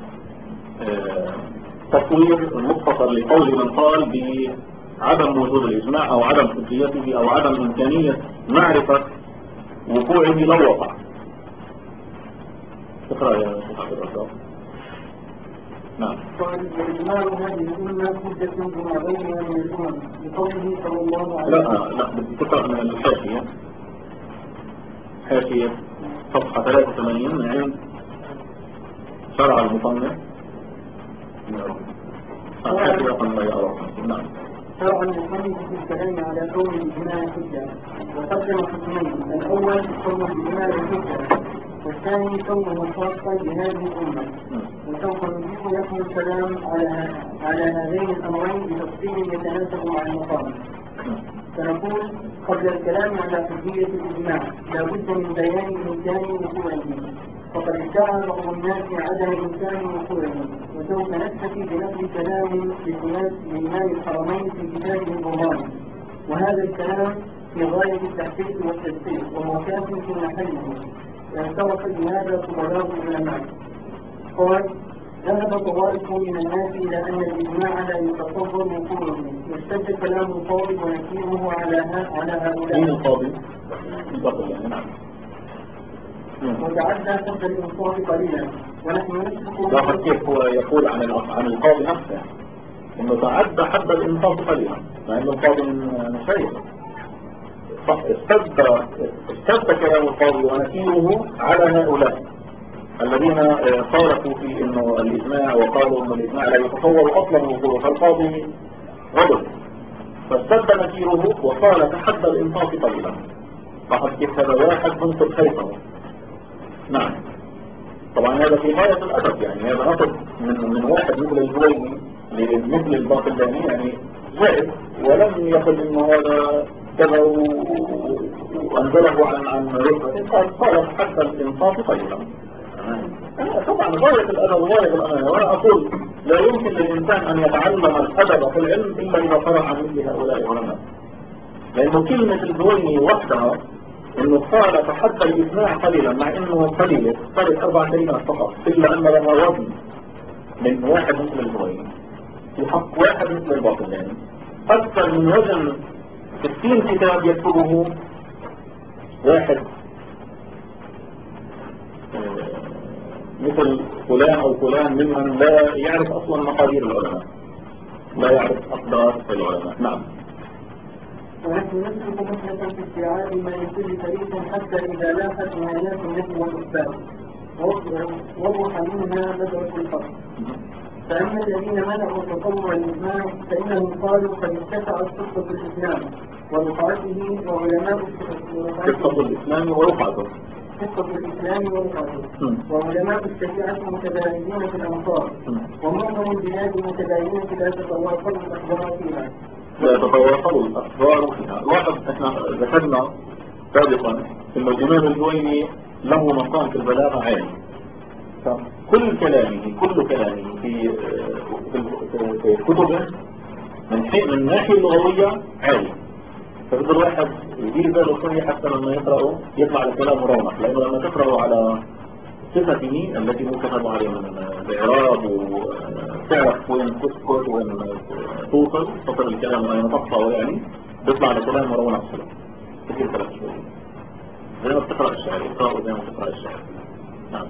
A: تصوير مختصر لقول من قال بعدم وجود الإجماع أو عدم حجيته أو عدم إمكانية معرفة وقوعه لو وقع. اقرأ يا شيخ عبد الرزاق. نعم.
B: قال وإجماع هذه الأمة حجة بما بينها من الأمم بقوله صلى الله عليه وسلم.
A: لا تقرأ من الحاشية، حاشية صفحة 83 من عند شرع المصنف. حاشية رقم 154. نعم.
B: شرع المصنف في الكلام على كون الإجماع حجة، وقدم حكمين: الأول كون الإجماع حجة، والثاني كونه خاصا بهذه الأمة. وسوف نجيب لكم الكلام على هذين الأمرين بتفصيل يتناسب مع المقام. فنقول قبل الكلام على حجية الإجماع لا بد من بيان إمكان وقوعه، فقد ادعى بعض الناس عدم إمكان وقوعه، وسوف نكتفي بنقل كلام لإمام الحرمين في كتابه الرماني، وهذا الكلام في غاية التحقيق والتدقيق ومكان في محله، واعترف بهذا كبراء العلماء. قال: ذهب طوائف من الناس إلى أن الإجماع لا يتصور وقوعه، واشتد كلام القاضي ونكيره على هؤلاء.
A: مين القاضي؟
B: وتعدى حد الإنصاف قليلا، ونحن نسلك.
A: لاحظ كيف هو يقول عن القاضي نفسه انه تعدى حد الانصاف قليلا، مع انه القاضي مشايخ. اشتد كلام القاضي ونكيره على هؤلاء الذين خالفوا في انه الاجماع، وقالوا ان الاجماع لا يتصور اصلا وقوعه، فالقاضي غضب فاشتد نكيره وقال تحدى الانصاف قليلا. لاحظ كيف هذا واحد منصف خيفه. نعم. طبعا هذا في غاية الأدب، يعني هذا نقد من واحد مثل الجويني لمثل الباقلاني يعني جائز، ولم يقل انه هذا كذا وانزله عن رتبة، قال حتى الانصاف قليلا. طبعا غاية الأدب وغاية الأمانة، وأنا أقول لا يمكن للإنسان أن يتعلم الأدب في العلم إلا إذا قرأ عن مثل هؤلاء العلماء، لأنه كلمة الجويني وحدها انه قال تحدى الإجماع قليلا، مع انه قليل قالت 4 كلمات فقط، الا ان لها وزن من واحد مثل الجويني في حق واحد مثل الباقلاني اكثر من وزن 60 كتاب يكتبه واحد مثل فلان او فلان ممن لا يعرف اصلا مقادير العلماء، لا يعرف اقدار العلماء. نعم.
B: ونحن نسلك مسلكا في استيعاب ما لكل فريق حتى إذا لاحت نهايات النجم والإثبات وضح منها بدرة الفرق. فأما الذين منعوا تطور الإجماع فإنهم قالوا قد اتسعت قصة الإسلام ورفعته وعلماء
A: قصة الإسلام ورفعته
B: وعلماء الشريعة متباينين في الأمصار، ومعظم البلاد متباينة لا تتواصل الأخبار فيها.
A: لا تتواصل الأخبار فيها. لاحظ احنا ذكرنا سابقا ان الإمام الجويني له مقام في البلاغة عالي، كل كلامه في كتبه من الناحية اللغوية عالي، فبدأ الواحد يدير باله شوية حتى لما يقرأه يطلع الكلام رونق، لأنه لما تقرأه على صفته التي مكتب عليه من الإعراب وتعرف وين تسكت وين توصل تصل الكلام وين تقطع، يعني بيطلع الكلام رونق حلو كثير كلام شوية زي ما بتقرأ الشعر، يقرأه زي ما بتقرأ الشعر. نعم.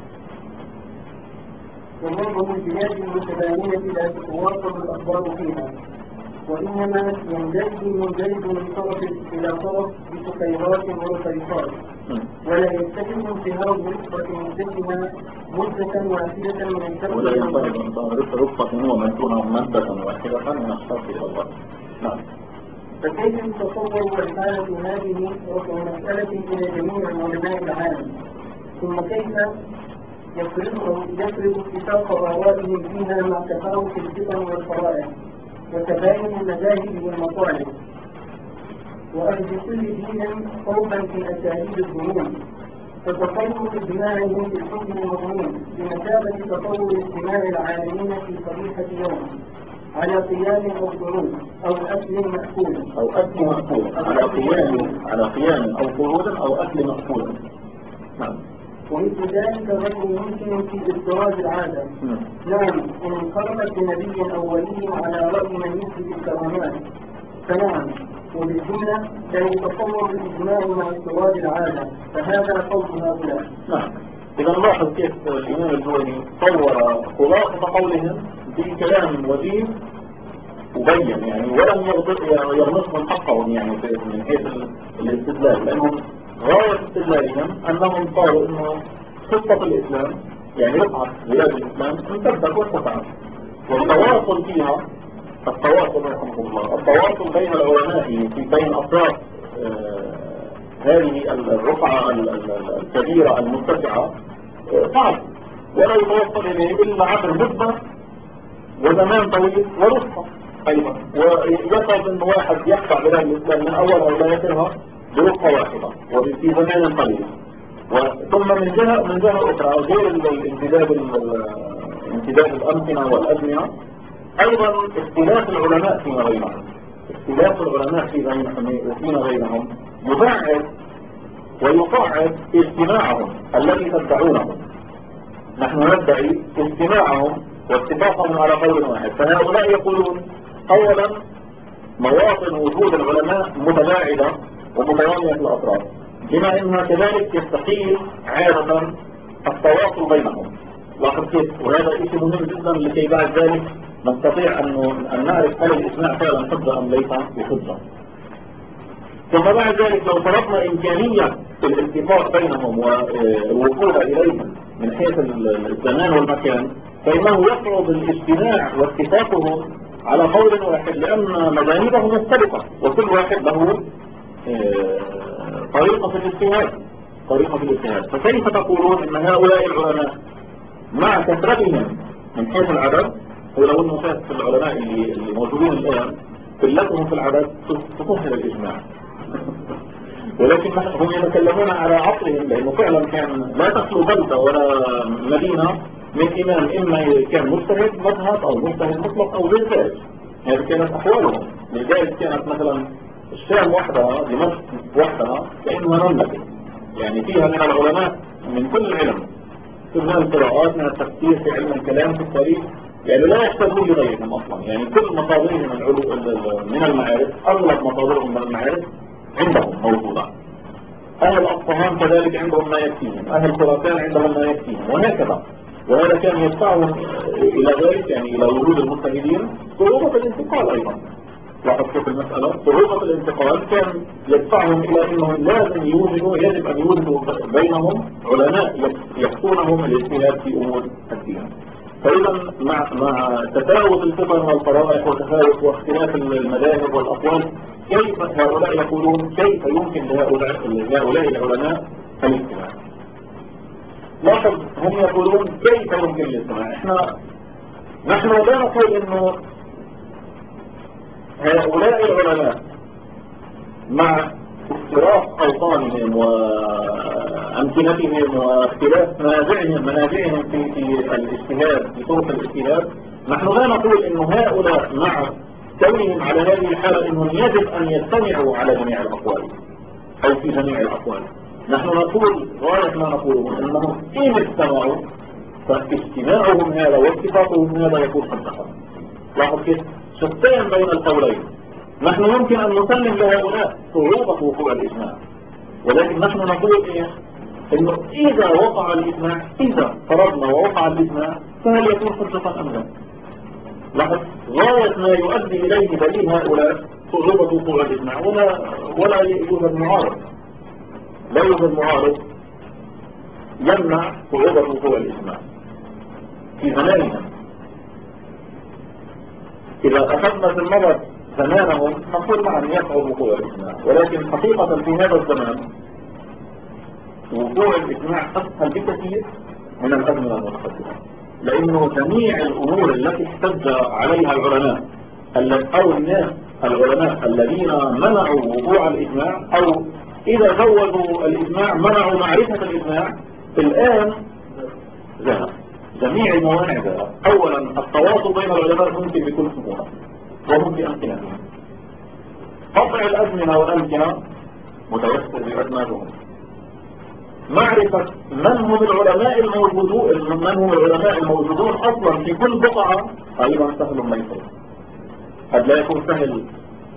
B: ومعظم البلاد المتباينة لا تتواصل الأخبار فيها، وإنما يندرج من طرف إلى طرف بسكيرات ورقيقات، ولا يتفق انتهاء رتبة مدتها مدة واحدة من الشرق
A: ولا ينطلق رتبة مدة واحدة من الشرق إلى الغرب. نعم.
B: فكيف يتصور الحالة هذه رفع مسألة إلى جميع علماء العالم، ثم كيف يفرض اتفاق آرائهم فيها مع تفاوت الفتن والفرائض وتباين المذاهب والمطالب وأخذ كل دين خوفا في أساليب الظنون، فتصور اجتماعهم في الحكم المضمون بمثابة تصور اجتماع العالمين في صبيحة يوم على قيام أو قعود أو أكل مأكول
A: على قيام أو قعود أو أكل مأكول. نعم.
B: ومثل ذلك غير ممكن في اضطراد العادة. نعم، إن انقرضت بنبي أو ولي على رأي من يثبت الكرامات فنعم، وبالجملة لا يتصور الإجماع مع اضطراد العادة، فهذا قول هؤلاء.
A: نعم. إذا نلاحظ كيف الإمام الجويني صور خلاصة قولهم بكلام وجيه وبين يعني ولم يغمصهم حقهم يعني من حيث الاستدلال، لأنهم غاية استدلالهم أنهم قالوا إنه خطة الإسلام يعني رفعة بلاد الإسلام امتدت وارتفعت، والتواصل فيها التواصل رحمه الله التواصل بين العلماء بين أطراف هذه الرفعة الكبيرة المرتفعة صعب، ولا يتوصل إليه إلا عبر مدة وزمان طويل ورفقة أيضا، ويصعب أن واحد يقطع بلاد الإسلام من أول ولايتها برفقة واحدة وفي زمان قليل. ثم من جهة أخرى غير امتداد الأمكنة والأزمنة أيضا اختلاف العلماء فيما بينهم، اختلاف العلماء فيما بينهم يبعد ويصعب اجتماعهم الذي تدعونه. نحن ندعي اجتماعهم واتفاقهم على قول واحد، فهؤلاء يقولون أولا مواطن وجود العلماء متباعدة ومتوامية الأطراف، بما أنها كذلك يستحيل عادة التواصل بينهم. لاحظ كيف، وهذا شيء مهم جدا لكي بعد ذلك نستطيع أن نعرف هل الإجماع فعلا حجة أم ليس بحجة. ثم بعد ذلك لو فرضنا إمكانية الاتفاق بينهم والوصول إليهم من حيث الزمان والمكان، فإنه يصعب الاجتماع واتفاقهم على قول واحد، لأن مذاهبهم مختلفة وكل واحد له طريقة في الاجتهاد. فكيف تقولون أن هؤلاء العلماء مع كثرتهم من حيث العدد، ولو أنه كانت العلماء اللي موجودين الآن قلتهم في العدد تسهل الإجماع ولكن هم يتكلمون على عصرهم، لأنه فعلا كان لا تخلو بلدة ولا مدينة من إمام إما كان مجتهد مذهب أو مجتهد مطلق أو غير ذلك. هذه كانت أحوالهم. لذلك كانت مثلا الشام وحدها، دمشق وحدها كأنها مملكة، يعني فيها من العلماء من كل علم، من القراءات، من التفسير، في علم الكلام، في التاريخ، يعني لا يحتاجون لغيرهم أصلا. يعني كل مصادرهم من المعارف، أغلب مصادرهم من المعارف عندهم موجودة. أهل أصفهان كذلك عندهم ما يكفيهم، أهل خراسان عندهم ما يكفيهم، وهكذا. وهذا كان يدفعهم إلى ذلك، يعني إلى وجود المجتهدين، صعوبة الانتقال أيضا. لاحظ كيف المسألة، صعوبة الانتقال كان يدفعهم إلى أنهم لازم يجب أن يوجدوا بينهم علماء يكفونهم الاجتهاد في أمور الدين. فإذا مع تفاوت الفطن والقرائح وتفاوت واختلاف المذاهب والأقوال، كيف هؤلاء يقولون كيف يمكن لهؤلاء العلماء الاجتماع؟ لاحظ هم يقولون كيف يمكن الاجتماع. نحن لا نقول انه هؤلاء العلماء مع اختلاف اوطانهم وامكنتهم واختلاف منابعهم في الاجتهاد، في طرق الاجتهاد، نحن لا نقول انه هؤلاء مع كونهم على هذه الحالة انهم يجب ان يجتمعوا على جميع الاقوال او في جميع الاقوال. نحن نقول غاية ما نقوله انهم ان اجتمعوا فاجتماعهم هذا واتفاقهم هذا يكون حجة. لاحظ كيف شتان بين القولين. نحن يمكن ان نسلم لهؤلاء صعوبة وقوع الاجماع، ولكن نحن نقول انه اذا وقع الاجماع، اذا فرضنا ووقع الاجماع، فهل يكون حجة ام لا؟ لاحظ غاية ما يؤدي إليه دليل هؤلاء صعوبة وقوع الإجماع، ولا يوجد معارض، لا يوجد معارض يمنع صعوبة وقوع الإجماع في زمانهم. إذا أخذنا في النظر زمانهم نقول نعم يصعب وقوع الإجماع، ولكن حقيقة في هذا الزمان وقوع الإجماع أسهل بكثير من الأزمنة المتقدمة، لأنه جميع الأمور التي احتج عليها العلماء أو الناس العلماء الذين منعوا وقوع الإجماع، أو إذا زودوا الإجماع منعوا معرفة الإجماع، الآن ذهب جميع الموانع ذهب. أولا التواصل بين العلماء ممكن بكل سهولة وهم في أمكنتهم، قطع الأزمنة والأمكنة متيسر بأزماتهم، معرفة من هم العلماء الموجودون أصلا في كل بقعة أيضا سهل ميسر. قد لا يكون سهل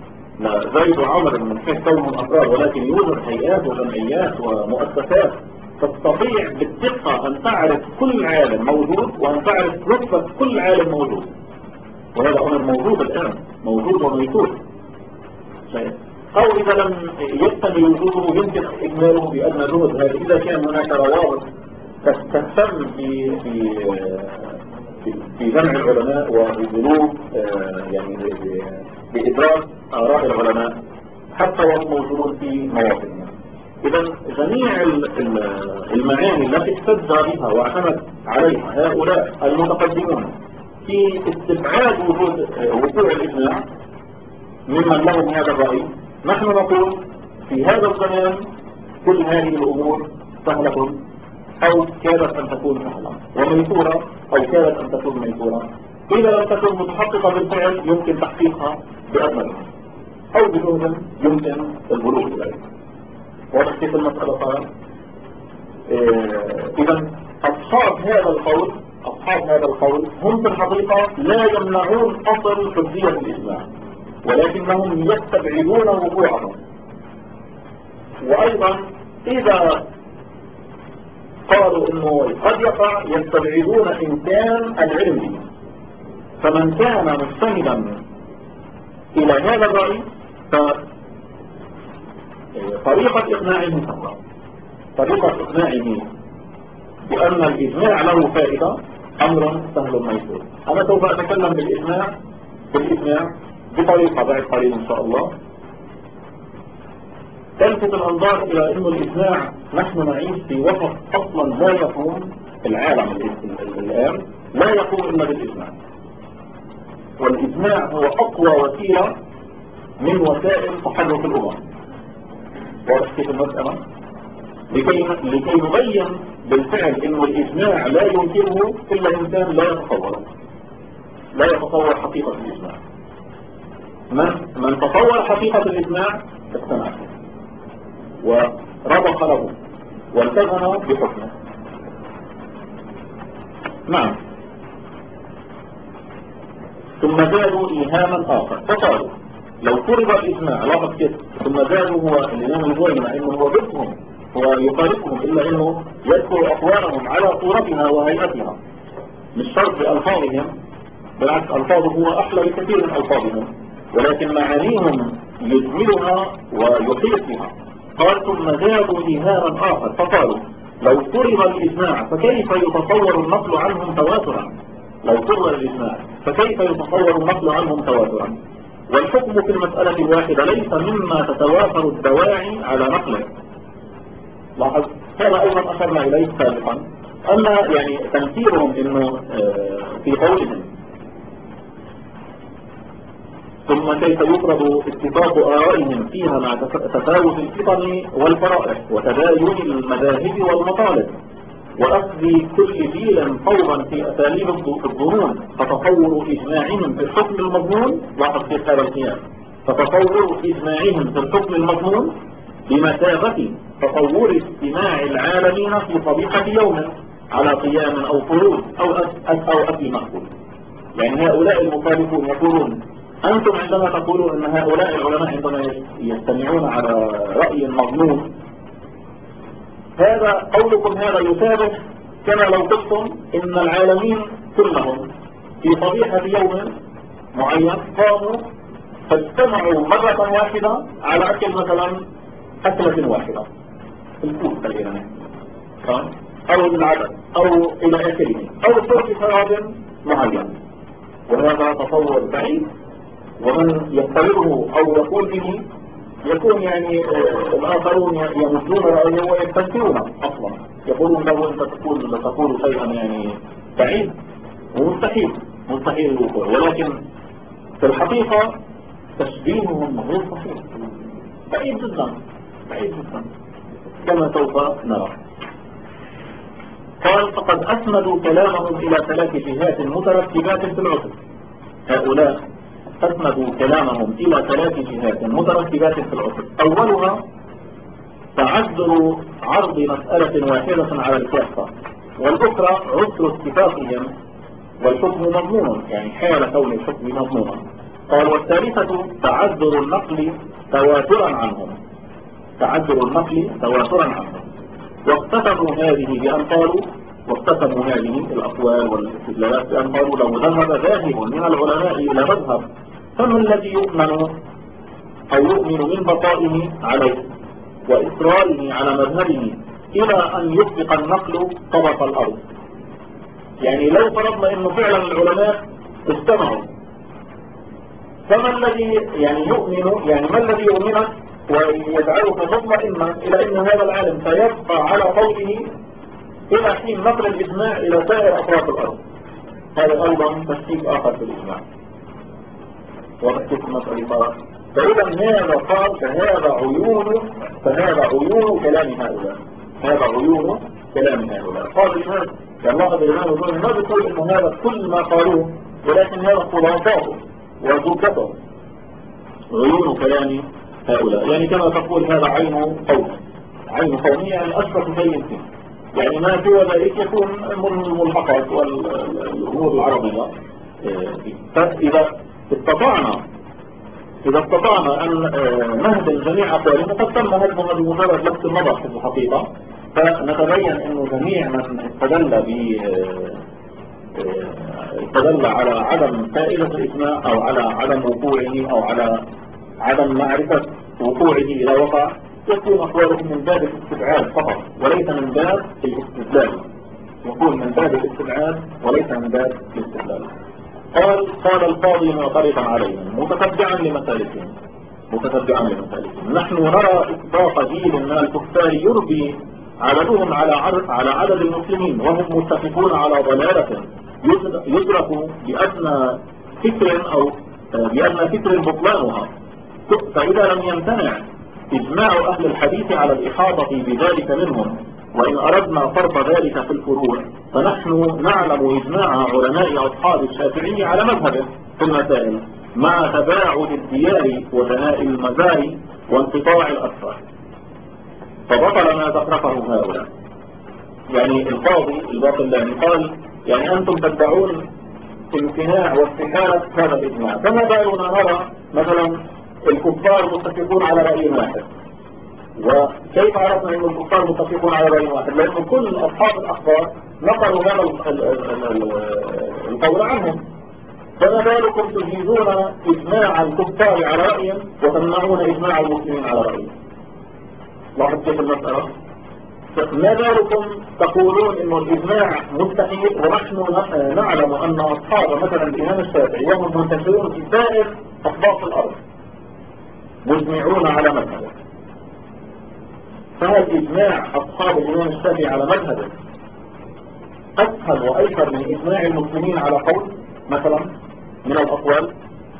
A: زيد وعمر من حيث كونهم أفراد، ولكن يوجد هيئات وجمعيات ومؤسسات تستطيع بالدقة أن تعرف كل عالم موجود وأن تعرف رتبة كل عالم موجود، وهذا أمر موجود الآن، موجود وميثود. أو إذا لم يكتمل وجوده يمكن إكماله بأدنى جهد. هذا إذا كان هناك روابط تهتم في جمع العلماء وببلوغ يعني بإدراك آراء العلماء حتى وهم موجودون في مواطنهم. إذا جميع المعاني التي احتج بها واعتمد عليها هؤلاء المتقدمون في استبعاد وقوع الإجماع ممن لهم هذا الرأي، نحن نقول في هذا الزمان كل هذه الأمور سهلة أو كادت أن تكون سهلة، وميسورة أو كادت أن تكون ميسورة. إذا لم تكن متحققة بالفعل يمكن تحقيقها بأدنى جهد أو بجهد يمكن البلوغ إليه. واضح كيف المسألة صارت؟ إذا أصحاب هذا القول هم في الحقيقة لا يمنعون أصل حجية الإجماع، ولكنهم يستبعدون وقوعه. وأيضا إذا قالوا إنه قد يقع يستبعدون إمكان العلم به. فمن كان مجتهدا إلى هذا الرأي فطريقة إقناعه سهلة، طريقة إقناعه بأن الإجماع له فائدة أمر سهل ميسور. أنا سوف أتكلم بالإجماع بطريقة بعد قليل إن شاء الله تلفت الأنظار إلى أن الإجماع نحن نعيش في وسط أصلا لا يقوم العالم الآن لا يقوم إلا بالإجماع، والإجماع هو أقوى وسيلة من وسائل تحرك الأمم. واضح كيف المسألة؟ لكي نبين بالفعل أن الإجماع لا يمكنه إلا إنسان لا يتصور حقيقة الإجماع. من تصور حقيقة الإجماع اقتنع ورضخ له والتزم بحكمه. نعم. ثم زادوا إيهاما آخر فقالوا لو فرض الإجماع، لاحظ كيف، ثم زادوا هو الإمام الجويني مع إنه هو ضدهم هو يخالفهم إلا إنه يذكر أقوالهم على صورتها وهيئتها، مش شرط بألفاظهم، بالعكس ألفاظه هو أحلى بكثير من ألفاظهم، ولكن معانيهم يجملها ويحيط بها. قال ثم زادوا إيهاما آخر فقالوا لو فرض الإجماع فكيف يتصور النقل عنهم تواترا؟ لو فرض الإجماع فكيف يتصور النقل عنهم تواترا؟ والحكم في المسألة الواحدة ليس مما تتوافر الدواعي على نقله. لاحظ هذا أيضا أشرنا إليه سابقا، أما يعني تمثيلهم إنه في قولهم ثم كيف يفرض اتفاق آرائهم فيها مع تفاوت الفطن والفرائح وتباين المذاهب والمطالب وأخذ كل جيل فوضا في أساليب الظنون، فتصور إجماعهم في الحكم المضمون. لاحظ كيف هذا القياس، فتصور إجماعهم في الحكم المضمون بمثابة تصور اجتماع العالمين في صبيحة يوم على قيام أو خروج أو أكل مأكول. يعني هؤلاء المخالفون يقولون أنتم عندما تقولون أن هؤلاء العلماء عندما يجتمعون على رأي مضمون، هذا قولكم هذا يشابه كما لو قلتم إن العالمين كلهم في صبيحة يوم معين قاموا فاجتمعوا مرة واحدة على أكل مثلا أكلة واحدة الفول خلينا نحكي أو العدد أو إلى آخره أو شرب شراب معين، وهذا تصور بعيد، ومن يفترضه أو يقول به يكون يعني الآخرون يمدون رأيه ويستنكرون أصلا، يقولون له أنت تقول شيئا يعني بعيد ومستحيل الوقوع، ولكن في الحقيقة تشبيههم غير صحيح، بعيد جدا كما سوف نرى. قال فقد أسندوا كلامهم إلى 3 جهات مترتبات في العصر. هؤلاء أسندوا كلامهم إلى 3 جهات مترتبات في العصر. أولها تعذر عرض مسألة واحدة على الكافة، والأخرى عسر اتفاقهم والحكم مضمون، يعني حال كون الحكم مضمونا. قال والثالثة تعذر النقل تواترا عنهم. واختتموا هذه بأن قالوا، واختتموا هذه الأقوال والاستدلالات بأن قالوا لو ذهب ذاهب من العلماء إلى مذهب فما الذي يؤمن أو يؤمن من بقائه عليه وإصراره على مذهبه إلى أن يطبق النقل طبق الأرض. يعني لو فرضنا أنه فعلا العلماء اجتمعوا، فما الذي يعني يؤمن، يعني ما الذي يؤمنك ويجعلك مطمئنا إلى أن هذا العالم سيبقى على قوله إلى حين نقل الإجماع إلى سائر أطراف الأرض؟ هذا أيضا تشكيك آخر في الإجماع وتشكيك المسألة. فإذا هذا قال فهذا عيون كلام هؤلاء، هذا عيون كلام هؤلاء. قال الإمام كالله الإمام يقول ما بيقول إنه هذا كل ما قالوه، ولكن هذا خلاصاته وزبدته، عيون كلام هؤلاء. يعني كما تقول هذا عين قوم، عين قومية يعني أشرف شيء فيه، يعني ما سوى ذلك يكون من الملحقات والأمور العربية. فإذا استطعنا أن نهدم جميع أقوالهم، وقد تم هدمها بمجرد لفت النظر في الحقيقة، فنتبين أنه جميع من استدل على عدم فائدة الإجماع أو على عدم وقوعه أو على عدم معرفة وقوعه إلى وقع، يكون أقوالهم من باب الاستبعاد فقط وليس من باب الاستدلال، يكون من باب الاستبعاد وليس من باب الاستدلال. قال القاضي معترضا عليهم متتبعا لمسالكهم، نحن نرى إطلاق جيل من الكفار يربي عددهم على عدد المسلمين وهم متفقون على ضلالة يدرك بأدنى فكر بطلانها. فإذا لم يمتنع إجماع أهل الحديث على الإحاطة بذلك منهم، وإن أردنا فرض ذلك في الفروع، فنحن نعلم إجماع علماء أصحاب الشافعي على مذهبه في المسائل مع تباعد الديار ودناء المزار وانقطاع الأسفار. فبطل ما ذكره هؤلاء. يعني القاضي الباطلاني قال يعني أنتم تدعون امتناع واستحالة هذا الإجماع، فما بالنا نرى مثلا الكفار متفقون على رأي واحد؟ وكيف عرفنا أن الكفار متفقون على رأي واحد؟ لأن كل أصحاب الأخبار نقلوا هذا القول عنهم. فما بالكم تجيزون إجماع الكفار على رأي وتمنعون إجماع المسلمين على رأي؟ لاحظ كيف المسألة؟ ما بالكم تقولون إن الإجماع مستحيل ونحن نعلم أن أصحاب مثلا الإمام الشافعي وهم منتشرون في سائر أطباق الأرض مجمعون على مذهبه. فهل إجماع أصحاب الإمام الشافعي على مذهبه أسهل وأيسر من إجماع المسلمين على قول مثلا من الأقوال؟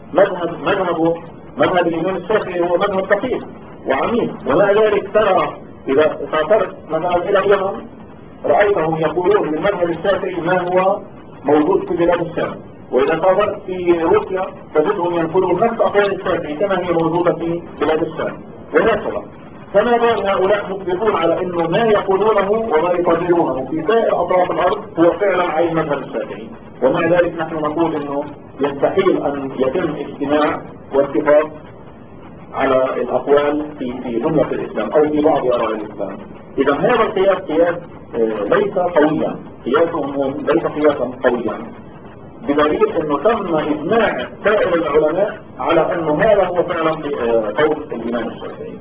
A: مذهب الإمام الشافعي هو مذهب دقيق وعميق، ومع ذلك ترى إذا سافرت مثلا إلى اليمن رأيتهم يقولون من مذهب الشافعي ما هو موجود في بلاد الشام، وإذا سافرت في روسيا تجدهم ينقلون نفس أقوال الشافعي كما هي موجودة في بلاد الشام وهكذا. فما بال هؤلاء مطلقون على أنه ما يقولونه وما يقررونه في سائر أطراف الأرض هو فعلا عين مذهب الشافعي، ومع ذلك نحن نقول أنه يستحيل أن يتم اجتماع واتفاق على الأقوال في جملة الإسلام أو في بعض آراء الإسلام. إذا هذا القياس ليس قويا، قياسهم ليس قياسا قويا، بدليل أنه تم إجماع سائر العلماء على أنه هذا هو فعلا قول الإمام الشافعي.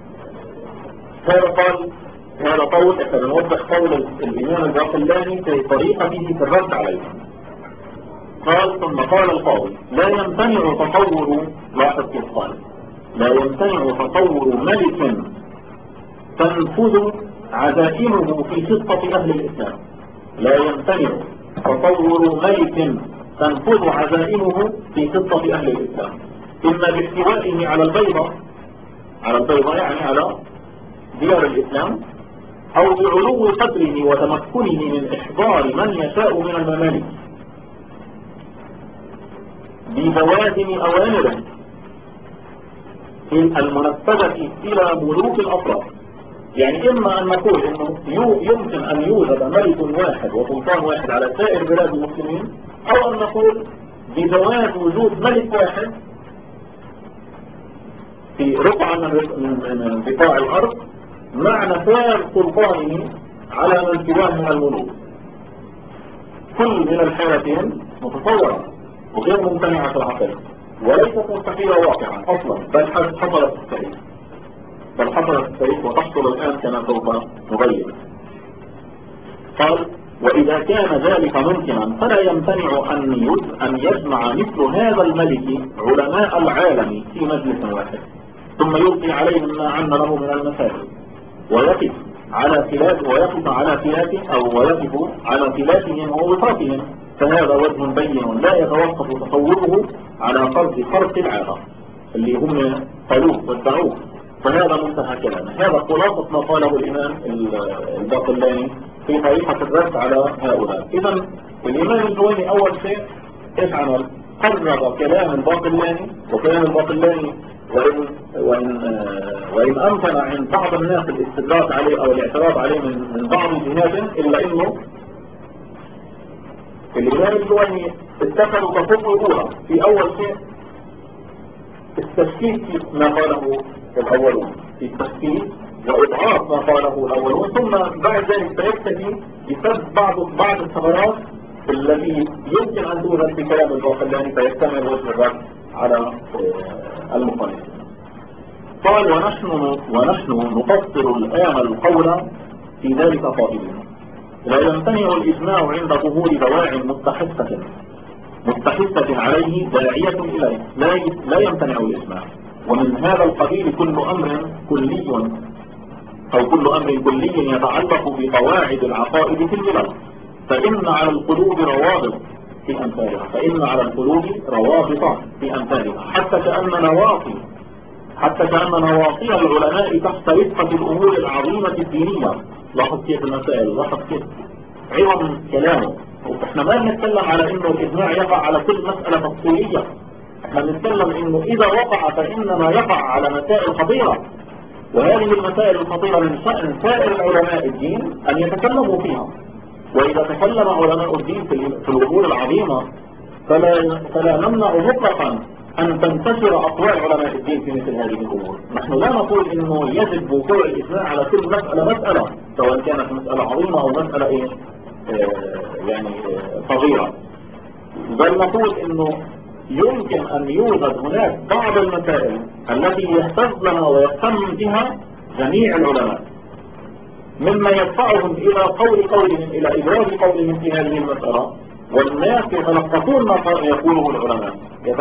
A: هذا قول احنا بنوضح قول الإمام الباقلاني في طريقته في الرد عليهم. ثم قال القاضي لا يمتنع تطور، لاحظ كيف قال، لا يمتنع تطور ملك تنفذ عزائمه في خطة أهل الإسلام. لا يمتنع تطور ملك تنفذ عزائمه في خطة أهل الإسلام، إما باحتوائه على البيضة يعني على ديار الإسلام، أو بعلو قدره وتمكنه من إحضار من يشاء من الممالك ببوادم أوامره المنفذة إلى ملوك الأطراف. يعني إما أن نقول إنه يمكن أن يوجد ملك واحد وسلطان واحد على سائر بلاد المسلمين، أو أن نقول بجواز وجود ملك واحد في رقعة من بقاع الأرض مع نفاذ سلطانه على من سواه من الملوك. كل من الحالتين متصورة وغير ممتنعة في العقل، وليست مستحيلة واقعا أصلا، بل حصلت في التاريخ، وتحصل الآن كما سوف نبين. قال: وإذا كان ذلك ممكنا فلا يمتنع أن يجمع مثل هذا الملك علماء العالم في مجلس واحد، ثم يلقي عليهم ما عن له من المسائل، ويقف على خلافهم ووفاقهم، فهذا وجه بين لا يتوقف تصوره على فرض خرق العادة اللي هم قالوه وادعوه. فهذا منتهى كلامه. هذا خلاصة ما قاله الإمام الباقلاني في طريقة الرد على هؤلاء. إذا الإمام الجويني أول شيء إيش عمل؟ قرر كلام الباقلاني، وكلام الباقلاني وإن أمكن عند بعض الناس الاستدراك عليه أو الاعتراض عليه من بعض جهاته، إلا إنه الإمام الجويني اتخذوا كخطوة أولى في أول شيء التشكيك ما قاله الأولون، في التشكيك وإضعاف ما قاله الأولون، ثم بعد ذلك سيكتفي بسد بعض الثغرات التي يمكن أن توجد في كلام الباقلاني، فيكتمل وجه الرد على المخالف. قال: ونحن نفسر الآن القول في ذلك قائلين: لا يمتنع الإجماع عند ظهور دواع مستحثة عليه داعية إليه، لا يمتنع الإجماع. ومن هذا القبيل كل أمر كلي يتعلق بقواعد العقائد في الملل، فإن على القلوب روابط في أمثالها، حتى كأن نواصي العلماء تحت رفقة الأمور العظيمة الدينية. لاحظ كيف المسائل، لاحظ كيف عظم كلامه. احنا ما بنتكلم على انه الإجماع يقع على كل مسألة تفصيلية، احنا بنتكلم انه إذا وقع فإنما يقع على مسائل خطيرة، وهذه المسائل الخطيرة من شأن سائر علماء الدين أن يتكلموا فيها. وإذا تكلم علماء الدين في الأمور العظيمة فلا نمنع مطلقا أن تنتشر أقوال علماء الدين في مثل هذه الأمور. نحن لا نقول إنه يجب وقوع الإجماع على كل مسألة، سواء كانت مسألة عظيمة أو مسألة صغيرة، بل نقول إنه يمكن أن يوجد هناك بعض المسائل التي يهتز لها ويهتم بها جميع العلماء، مما يدفعهم إلى قولهم إلى إبراز قولهم في هذه المسألة، والناس يتلقفون ما يقوله العلماء.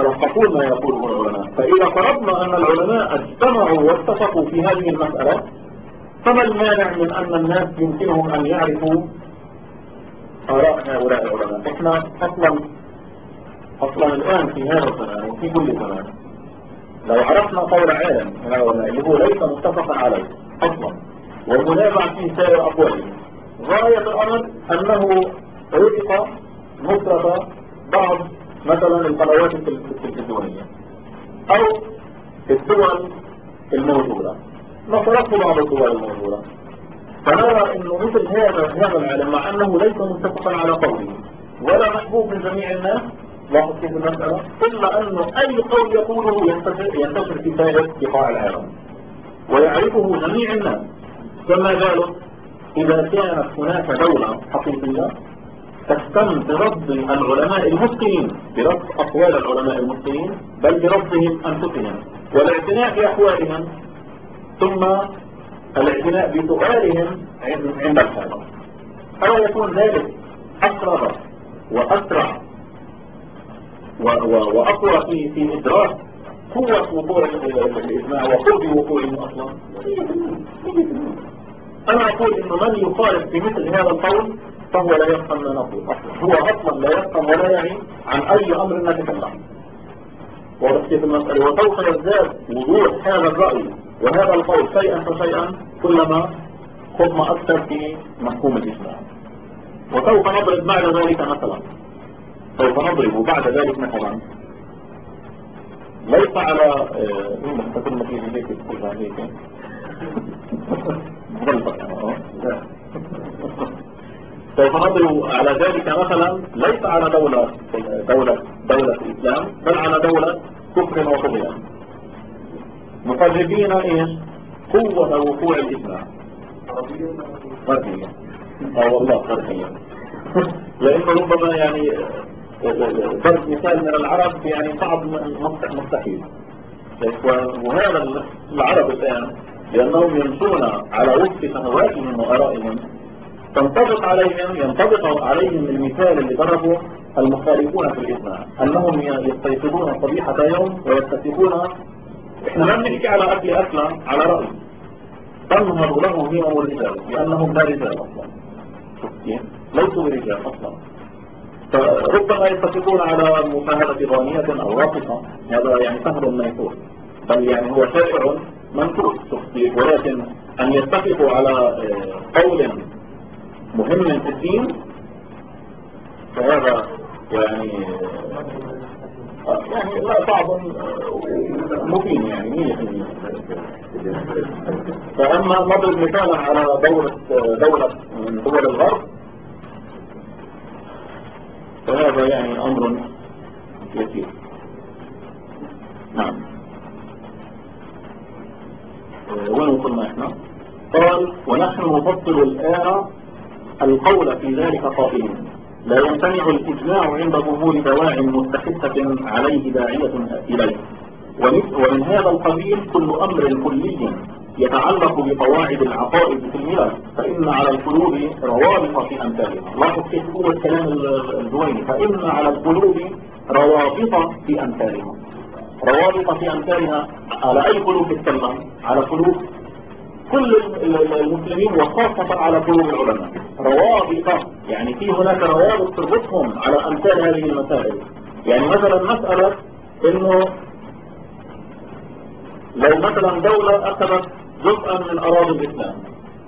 A: فإذا فرضنا أن العلماء اجتمعوا واتفقوا في هذه المسألة، فما المانع من أن الناس يمكنهم أن يعرفوا آراء هؤلاء العلماء؟ احنا أصلا الآن في هذا الزمان وفي كل زمان لو عرفنا قول عالم اللي هو ليس متفقا عليه أصلا والمنازع في سائر أقواله، غاية الأمر أنه رفق نصرة بعض مثلا القنوات التلفزيونية أو الدول الموجودة، نصرته بعض الدول الموجودة، فنرى أنه مثل هذا العالم مع أنه ليس متفقا على قوله ولا محبوب من جميع الناس، لاحظ كيف المسألة، إلا أنه أي قول يقوله ينتشر في سائر بقاع العالم ويعرفه جميع الناس. كما قالوا إذا كانت هناك دولة حقيقية تهتم برد العلماء المتقنين، برد أقوال العلماء المتقنين، بل بردهم أنفسهم والاعتناء بأحوالهم، ثم الاعتناء بسؤالهم عند الحاجة، ألا يكون ذلك أقرب وأسرع وأقوى في إدراك قوة وقوع الإجماع وقوة وقوعه أصلا. أنا أقول إنه من يخالف في مثل هذا القول فهو لا يفهم ما نقول أصلا، هو أصلا لا يفهم ولا يعي عن أي أمر نتكلم. واضح كيف المسألة؟ وسوف يزداد وضوح هذا الرأي وهذا القول شيئا فشيئا كلما خضنا أكثر في مفهوم الإجماع. وسوف نضرب بعد ذلك مثلا ليس على تكون نتيجة هيك تكون هيك سوف نضرب على ذلك مثلا ليس على دولة الإسلام، بل على دولة كفر وطغيان مقربين قوة وقوع الإسلام غربية. والله فرحيا. لأنه ربما يعني ضرب مثال من العرب يعني صعب مستحيل. وهذا العرب الآن لأنهم يمشون على وفق شهواتهم وآرائهم ينطبق عليهم المثال اللي ضربه المخالفون في الإجماع أنهم يستيقظون صبيحة يوم ويستفيقون. إحنا ما بنحكي على أكلة على رأي تنهض له همم الرجال لأنهم لا رجال أصلا، ليسوا برجال أصلا. فربما يتفقون على مشاهدة غانية أو راقصة، هذا يعني سهل ميسور، بل يعني هو شائع منكور، ولكن أن يتفقوا على قول مهم في الدين فهذا يعني لا صعب مبين يعني 100%. فأما نضرب مثالا على دولة من دول الغرب فهذا يعني أمر يسير. نعم. وين وصلنا احنا؟ قال ونحن نفصل الآن القول في ذلك قائلين لا يمتنع الإجماع عند ظهور دواع مستحثة عليه داعية إليه، ومن هذا القبيل كل أمر كلي يتعلق بقواعد العقائد في الملل فإن على القلوب روابط في أمثالها. لاحظ كيف هو الكلام الزويني، فإن على القلوب روابط في أمثالها. روابط في أمثالها على أي قلوب تتكلم؟ على قلوب كل المسلمين وخاصة على قلوب العلماء. روابط يعني في هناك روابط تربطهم على أمثال هذه المسائل. يعني مثلا مسألة إنه لو مثلا دولة أخذت جزءا من أراضي الإسلام،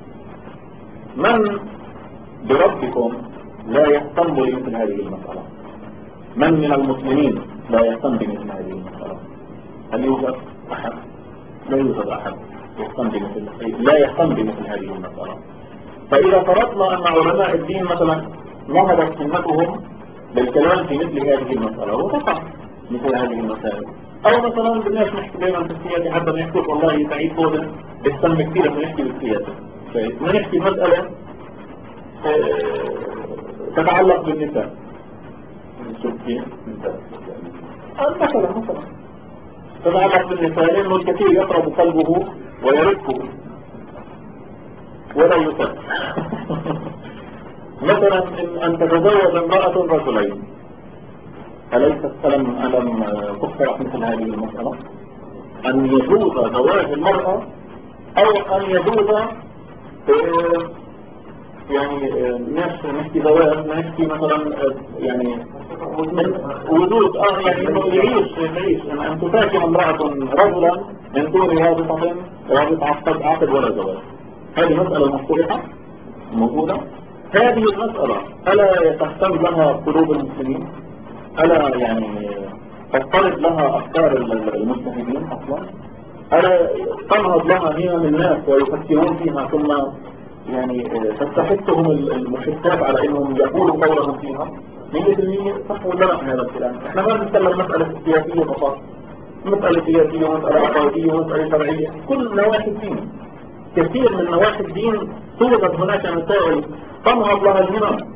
A: من بربكم لا يهتم بمثل هذه المسألة؟ من من المسلمين لا يهتم بمثل هذه المسألة؟ هل يوجد أحد؟ لا يوجد أحد لا يهتم بمثل هذه المسألة. فإذا فرضنا أن علماء الدين مثلا نهضت همتهم بالكلام في مثل هذه المسألة وتقع مثل هذه المسائل، أو مثلا بدناش نحكي دائما في السياسة حتى نحكي والله سعيد فوزن بيهتم كثير أن نحكي بالسياسة، ما نحكي مسألة تتعلق بالنساء. مثلا تتعلق بالنساء لأنه الكثير يقرب قلبه ويركه ولا يفكر. مثلا أن تتزوج امرأة رجلين، أليس ألم تقترح مثل هذه المسألة؟ أن يجوز زواج المرأة أو أن يجوز يعني نحكي زواج، نحكي مثلا يعني وجود يعني انه يعيش ان تساكن امرأة رجلا من دون رابطة عقد ولا زواج. هذه مسألة مفتوحة موجودة. هذه المسألة ألا تهتم لها قلوب المسلمين؟ ألا يعني تضطرب لها أفكار المجتهدين أصلا؟ ألا تنهض لها همم الناس ويفكرون فيها ثم يعني تستحثهم المحسات على انهم يقولوا قولهم فيها 100% صح ولا لا؟ هذا الكلام احنا ما بنتكلم مسألة سياسية فقط، مسألة سياسية ومسألة عقائدية ومسألة شرعية، كل نواحي الدين، كثير من نواحي الدين توجد هناك مسائل تنهض لها الهمم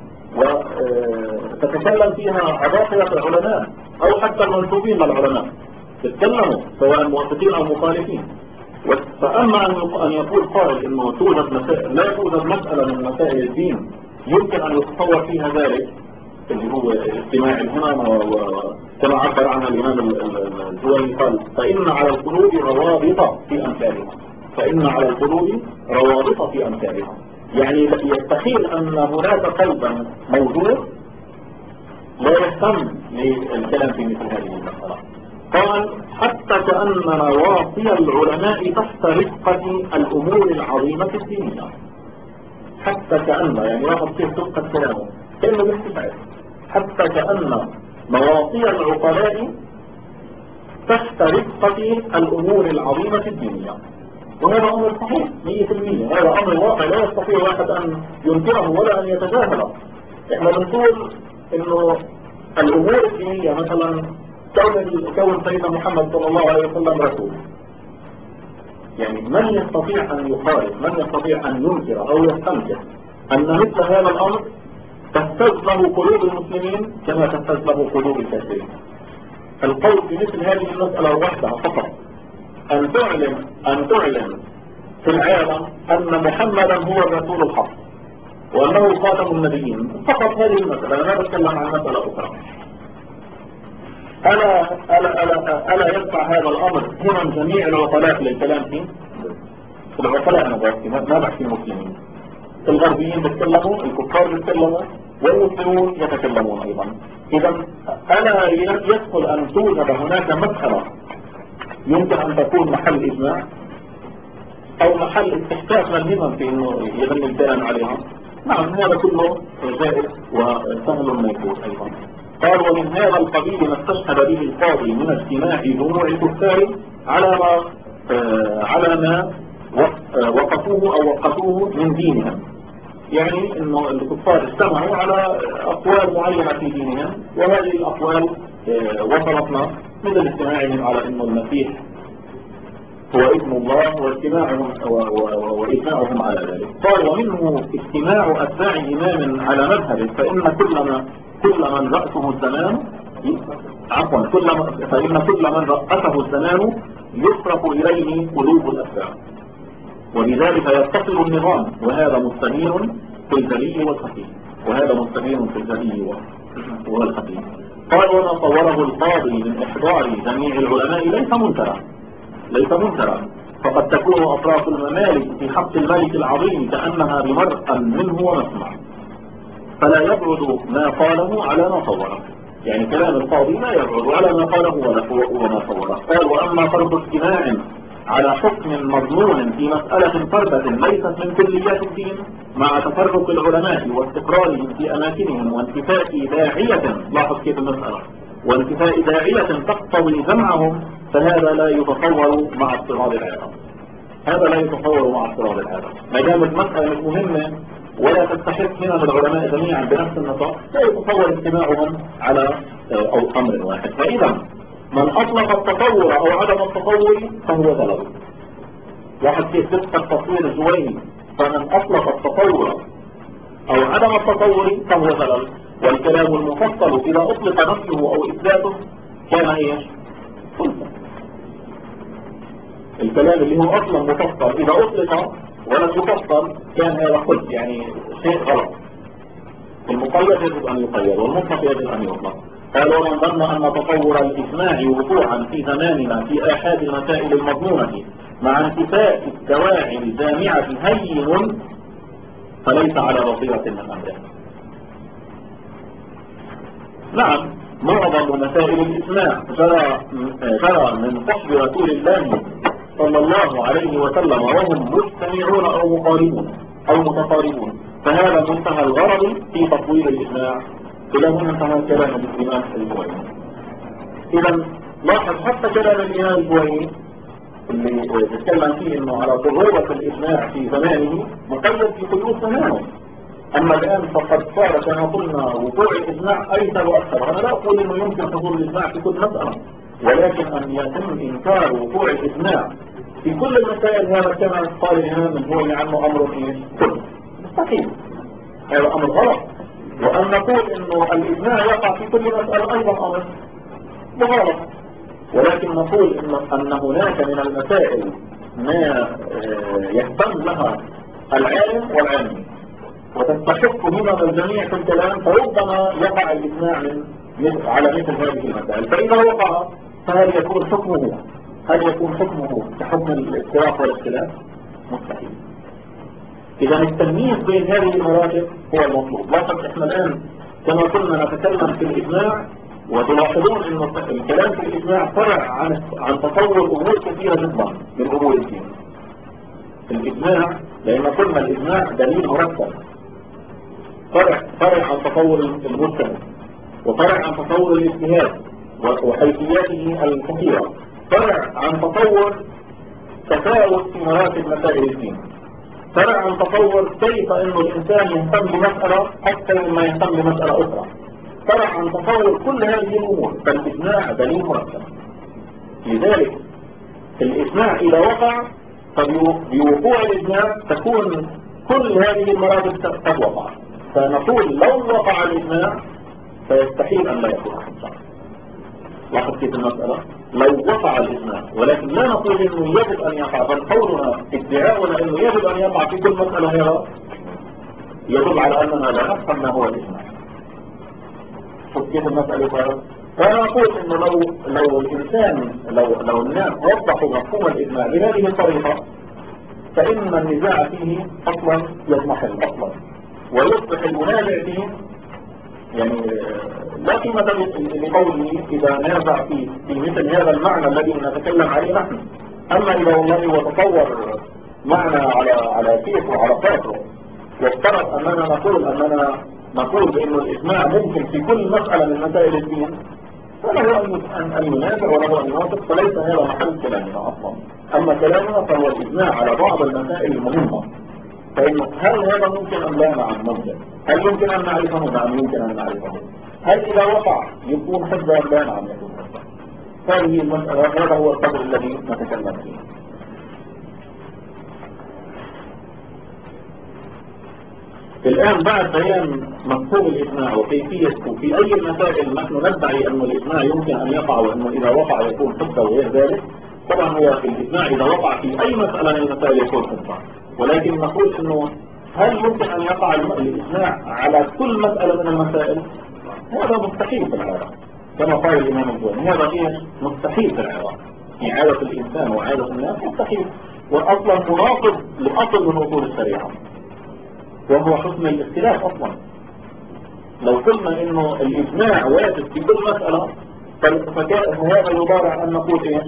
A: وتتكلم فيها عباقرة العلماء او حتى المنسوبين للعلماء تتكلموا سواء موافقين او مخالفين. فأما أن يقول قائل إنه توجد مسائل لا توجد مسألة من مسائل الدين يمكن أن يتصور فيها ذلك اللي هو اجتماع الهمم، وكما عبر عنها الإمام الزويني قال فإن على القلوب روابط في أمثالها، فإن على القلوب روابط في أمثالها، يعني يستحيل أن هناك قلبا موجود لا يهتم للكلام في مثل هذه المسألة. قال حتى كأن نواصي العلماء تحت رفقة الأمور العظيمة الدينية. حتى كأن يعني لاحظ كيف تبقى كلامه كأنه باستفعال، حتى كأن نواصي العقلاء تحت رفقة الأمور العظيمة الدينية. وهذا أمر صحيح 100%، هذا أمر واقع لا يستطيع واحد أن ينكره ولا أن يتجاهله. احنا بنقول إنه الأمور الدينية مثلا كون سيدنا محمد صلى الله عليه وسلم رسول، يعني من يستطيع أن يخالف، من يستطيع أن ينكر أو يستنكر أن مثل هذا الأمر تهتز له قلوب المسلمين كما تهتز له قلوب الكافرين. القول في مثل هذه المسألة وحدها فقط أن تعلن في العالم أن محمدا هو الرسول الحق وأنه خاتم النبيين، فقط هذه المسألة. أنا لا أتكلم عن مسألة أخرى. ألا يدفع هذا الأمر همم جميع العقلاء للكلام فيه؟ العقلاء أنا بحكي ما بحكي المسلمين. الغربيين بيتكلموا، الكفار بيتكلموا، والمسلمون يتكلمون أيضا. إذا ألا يدخل أن توجد هناك مسألة يمكن أن تكون محل إجماع أو محل استحقاق للهمم في إنه يتم الكلام عليها؟ نعم، هذا كله جائز وسهل ميسور أيضا. قال: ومن هذا القبيل ما استشهد به القاضي من اجتماع جموع الكفار على ما وقفوه أو وقفوه من دينهم. يعني إنه الكفار اجتمعوا على أقوال معينة في دينهم، وهذه الأقوال وصلتنا مثل اجتماعهم على إنه المسيح هو ابن الله وإجماعهم على ذلك. قال: ومنه اجتماع أتباع إمام على مذهب، فإن كل من رأسه الزمان فإن كل من رأسه الزمان يصرف إليه قلوب الأتباع، وبذلك يتصل النظام، وهذا مستهين في الجلي والخفي. قال: وما صوره القاضي من إحضار جميع العلماء ليس منكرا، فقد تكون أطراف الممالك في حق الملك العظيم كأنها بمرأى منه ومسمع، فلا يبعد ما قاله على ما صوره. يعني كلام القاضي لا يبعد على ما قاله وما صوره. قال: وأما فرض اجتماع على حكم مضمون في مسألة فردة ليست من كليات الدين، مع تفرق العلماء واستقرارهم في أماكنهم وانتفاء داعية، لاحظ كيف المسألة، وانتفاء داعية تقتضي جمعهم، فهذا لا يتصور مع اضطراب العالم. ما دامت مسألة مهمة ولا تستحق منها العلماء جميعا بنفس النطاق، لا يتصور اجتماعهم على أمر واحد. فإذا من أطلق التطور أو عدم التطور فهو ضلال. واحد كيف تفتح تصوير الجويني، فمن أطلق التطور أو عدم التطور فهو ضلال. والكلام المفصل إذا أطلق نفيه أو إثباته كان إيش؟ خلفا. الكلام اللي هو أصلا مفصل إذا أطلق ولم يفصل كان هذا خلف، يعني شيء غلط. المقيد يجب أن يقيد والمطلق يجب أن يطلق. قال: ومن ظن أن تطور الإجماع وقوعا في زماننا في آحاد المسائل المضمونة مع انتفاء الدواعي الجامعة هين فليس على بصيرة من أمره. نعم، معظم مسائل الإجماع جرى من صحب رسول الله صلى الله عليه وسلم وهم مجتمعون أو متقاربون، فهذا منتهى الغرض في تطوير الإجماع. إلى هنا انتهى كلام الإمام الجويني. إذا لاحظ حتى كلام الإمام الجويني اللي يتكلم فيه إنه على ضرورة الإجماع في زمانه مقيد في حدود زمانه. أما الآن فقد صار كما قلنا وقوع الإجماع أيسر وأكثر. أنا لا أقول إنه يمكن حصول الإجماع في كل مسألة، ولكن أن يتم إنكار وقوع الإجماع في كل المسائل هذا كما قال الإمام الجويني عنه أمر كله مستحيل. هذا أمر غلط. وأن نقول إنه الإجماع يقع في كل مسألة أيضا أمر مغالط. ولكن نقول أن هناك من المسائل ما يهتم لها العالم والعالمين وتستحق همم الجميع في الكلام، فربما يقع الإجماع على مثل هذه المسائل. فإذا وقع فهل يكون حكمه كحكم الاختلاف والاختلاف؟ مستحيل. إذا التمييز بين هذه المراتب هو المطلوب. لاحظ إحنا الآن كما كنا نتكلم في الإجماع، وتلاحظون أن الكلام في الإجماع فرع عن تطور أمور كثيرة جدا من أمور الدين. الإجماع لأن قلنا الإجماع دليل مركب، فرع عن تطور المجتمع، وفرع عن تطور الاجتهاد وحيثياته الكثيرة، فرع عن تطور تفاوت في مراتب مسائل الدين، فرع عن تطور كيف أن الإنسان يهتم بمسألة أكثر مما يهتم بمسألة أخرى، فرع عن تطور كل هذه الأمور. فالإجماع دليل مركب. لذلك الإجماع إذا وقع فبوقوع الإجماع تكون كل هذه المراتب قد وقعت، فنقول لو وقع الإجماع فيستحيل أن لا يكون أحد شرط. لاحظ كيف المسألة؟ لو وقع الإجماع، ولكن لا نقول إنه يجب أن يقع، بل قولنا ادعاؤنا إنه يجب أن يقع في كل مسألة هذا يدل على أننا لا نفهم ما هو الإجماع. شوف كيف المسألة صارت؟ فنقول إنه لو الإنسان لو الناس وضحوا مفهوم الإجماع بهذه الطريقة فإن النزاع فيه أصلا يضمحل أصلا، ويصبح المنازع فيه يعني لا قيمة لقوله إذا نازع في مثل هذا المعنى الذي نتكلم عليه نحن. أما إذا والله هو تصور معنى على كيف وعلى فاته وافترض أننا نقول بأن الإجماع ممكن في كل مسألة من مسائل الدين، فله أن ينازع وله أن يوافق، فليس هذا محل كلامنا أصلا. أما كلامنا فهو الإجماع على بعض المسائل المهمة، فإنه هل هذا ممكن أم لا؟ نعم ممكن. هل يمكن أن نعرفه؟ نعم يمكن أن نعرفه. هل إذا وقع يكون حجة أم لا؟ نعم يكون حجة. هذه المسألة، هذا هو القدر الذي نتكلم فيه. الآن بعد بيان مفهوم الإجماع وكيفيته في أي مسائل نحن ندعي أن الإجماع يمكن أن يقع، وأنه إذا وقع يكون حجة وغير ذلك. طبعا هو الإجماع إذا وقع في أي مسألة من المسائل يكون حجة، ولكن نقول أنه هل يمكن أن يقع الإجماع على كل مسألة من المسائل؟ هذا مستحيل في العالم، كما قال الإمام الجويني، هذا مستحيل في العالم، في عادة الإنسان وعادة الناس مستحيل، وأصلا مناقض لأصل من أصول الشريعة، وهو حكم الاختلاف أصلا. لو قلنا إنه الإجماع واجب في كل مسألة فهذا يضارع أن نقول إيش؟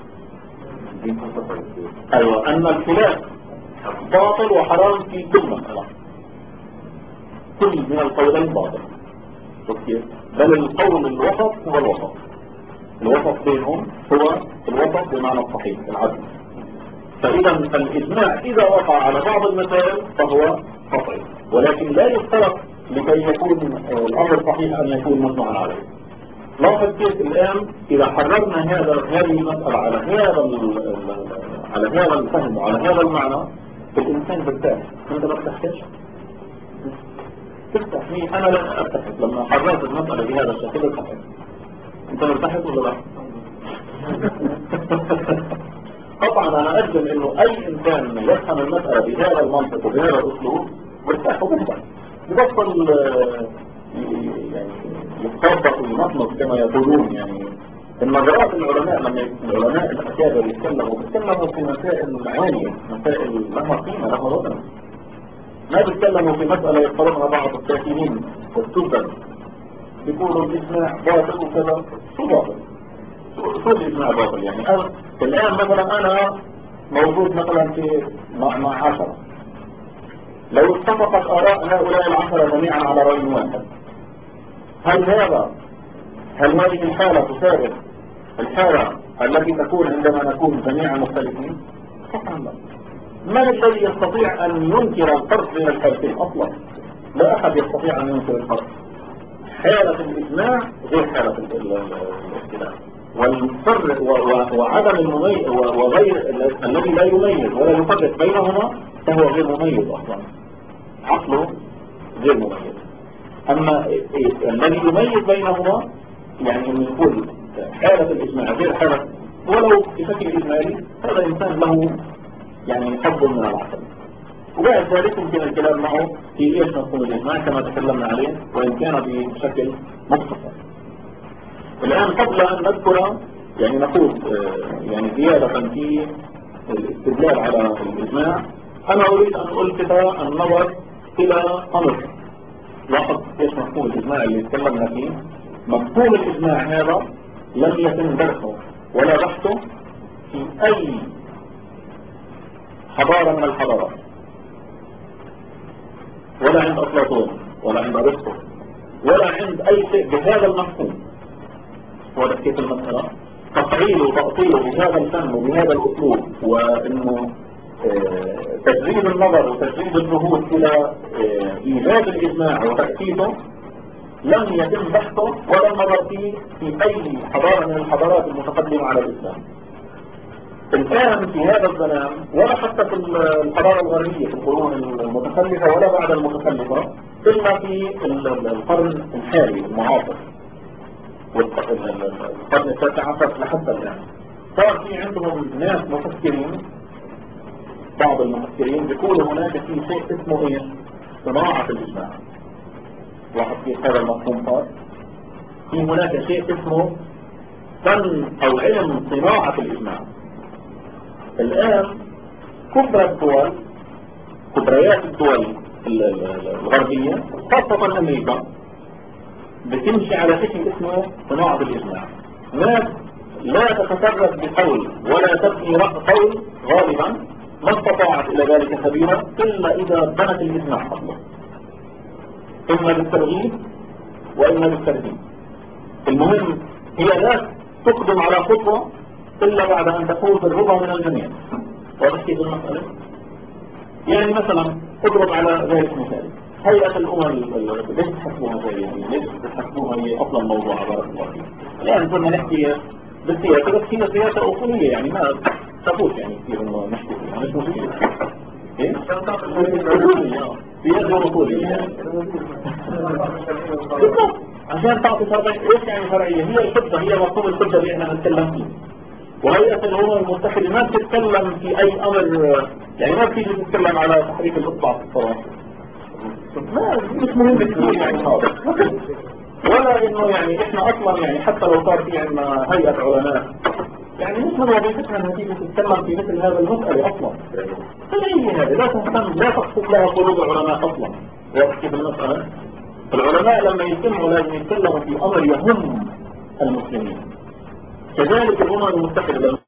A: أيوة، أن الخلاف باطل وحرام في كل مسألة، كل من القولين باطل. بل القول الوسط هو الوسط بينهم هو الوسط بمعنى الصحيح العدل. فإذا الإجماع إذا وقع على بعض المسائل فهو قطعي، ولكن لا يشترط لكي يكون الأمر صحيح أن يكون مجمعا عليه. لاحظ كيف الآن إذا حررنا هذه المسألة على هذا الفهم وعلى هذا المعنى، الإنسان برتاح. أنت ما بتحتاج تفتح لي، أنا لا أرتحت لما حررت المسألة بهذا الشكل. ارتحت. أنت مرتحت ولا لا؟ طبعا أنا أجزم إنه أي إنسان يفهم المسألة بهذا المنطق وبهذا الأسلوب مرتاح وبهذا يبطل يعني يتخبط ويمطمط كما يقولون. يعني النظرات العلماء لما العلماء الأكابر يتكلموا في مسائل عالية، مسائل لها قيمة لها وزن، ما بيتكلموا في مسألة يقررها بعض الساكنين والسلطة يقولوا الإجماع باطل وكذا. شو باطل؟ شو الإجماع باطل؟ يعني الآن مثلا أنا موجود مثلا مع 10، لو اتفقت آراء هؤلاء 10 جميعا على رأي واحد، هل هذه الحالة تشابه الحالة التي تكون عندما نكون جميعا مختلفين؟ طبعا لا. من الذي يستطيع أن ينكر الفرق بين الحالتين أصلا؟ لا أحد يستطيع أن ينكر الفرق. حالة الإجماع غير حالة الاختلاف، والفرق وعدم المميز وغير الذي لا يميز ولا يفرق بينهما فهو غير مميز أصلا، عقله غير مميز. أما الذي يميز بينهما يعني أن يكون حالة الإجماع غير حالة ولو بشكل إجمالي، هذا إنسان له يعني حظ من العقل. وبعد ذلك يمكن الكلام معه في إيش مفهوم الإجماع كما تكلمنا عليه، وإن كان بشكل مختصر. الآن قبل أن نذكر يعني نقول يعني زيادة في الاستدلال على الإجماع، أنا أريد أن ألفت النظر إلى أمر. لاحظ إيش مفهوم الإجماع اللي تكلمنا فيه. مفهوم الإجماع هذا لم يتم درسه ولا بحثه في أي حضارة من الحضارات، ولا عند أفلاطون ولا عند أرسطو ولا عند أي شيء بهذا المفهوم. وهذا كيف المسألة تفعيل وتأصيله بهذا الفن وبهذا الأسلوب، وإنه تجريد النظر وتجريد الجهود إلى إيجاد الإجماع وتأكيده لم يتم بحثه ولا النظر فيه في أي حضارة من الحضارات المتقدمة على الإسلام. الآن في هذا الزمان ولا حتى في الحضارة الغربية في القرون المتخلفة ولا بعد المتخلفة إلا في القرن الحالي المعاصر والقرن التاسع عشر لحتى الآن صار في عندهم ناس مفكرين. بعض المفكرين بيقولوا هناك في شيء اسمه ايه؟ صناعة الإجماع. واحد كيف هذا المفهوم صار؟ في هناك شيء اسمه فن أو علم صناعة الإجماع. الآن كبرى الدول، كبريات الدول الغربية خاصة أمريكا بتمشي على شيء اسمه صناعة الإجماع. ناس لا تتفرد بقول ولا تبني رأس قول غالبا ما استطاعت إلى ذلك سبيلا إلا إذا بنت الإجماع أصلا، إما بالترغيب وإما بالترهيب. المهم هي لا تقدم على خطوة إلا بعد أن تفوز الرضا من الجميع. وتحكي بالمسألة يعني مثلا اضرب على ذلك مثال هيئة الأمم ليش تحسبوها زي ليش تحسبوها هي أصلا موضوع بارك الله فيه. الآن كنا نحكي بالسياسة بس هي سياسة أصولية يعني ما تفوت يعني كثير إنه نحكي فيها مش مشكلة. إيه؟ سياسة أصولية يعني. بالضبط عشان تعطي فرعية. إيش يعني فرعية؟ هي الحجة، هي مفهوم الحجة اللي إحنا بنتكلم فيه. وهيئة الأمم المتحدة ما بتتكلم في أي أمر يعني ما بتيجي تتكلم على تحريك الإصبع في الصلاة. ما مش مهم كثير يعني هذا. ولا إنه يعني إحنا أصلا يعني حتى لو صار في عندنا هيئة علماء يعني مش من وظيفتنا أن نتيجة تتكلم في مثل هذا المسألة أصلا. فهي هذه لا تهتم لا تخطط لها قلوب العلماء أصلا. وأحكي بالمسألة العلماء لما يجتمعوا لازم يتكلموا في أمر يهم المسلمين. كذلك الأمم المتحدة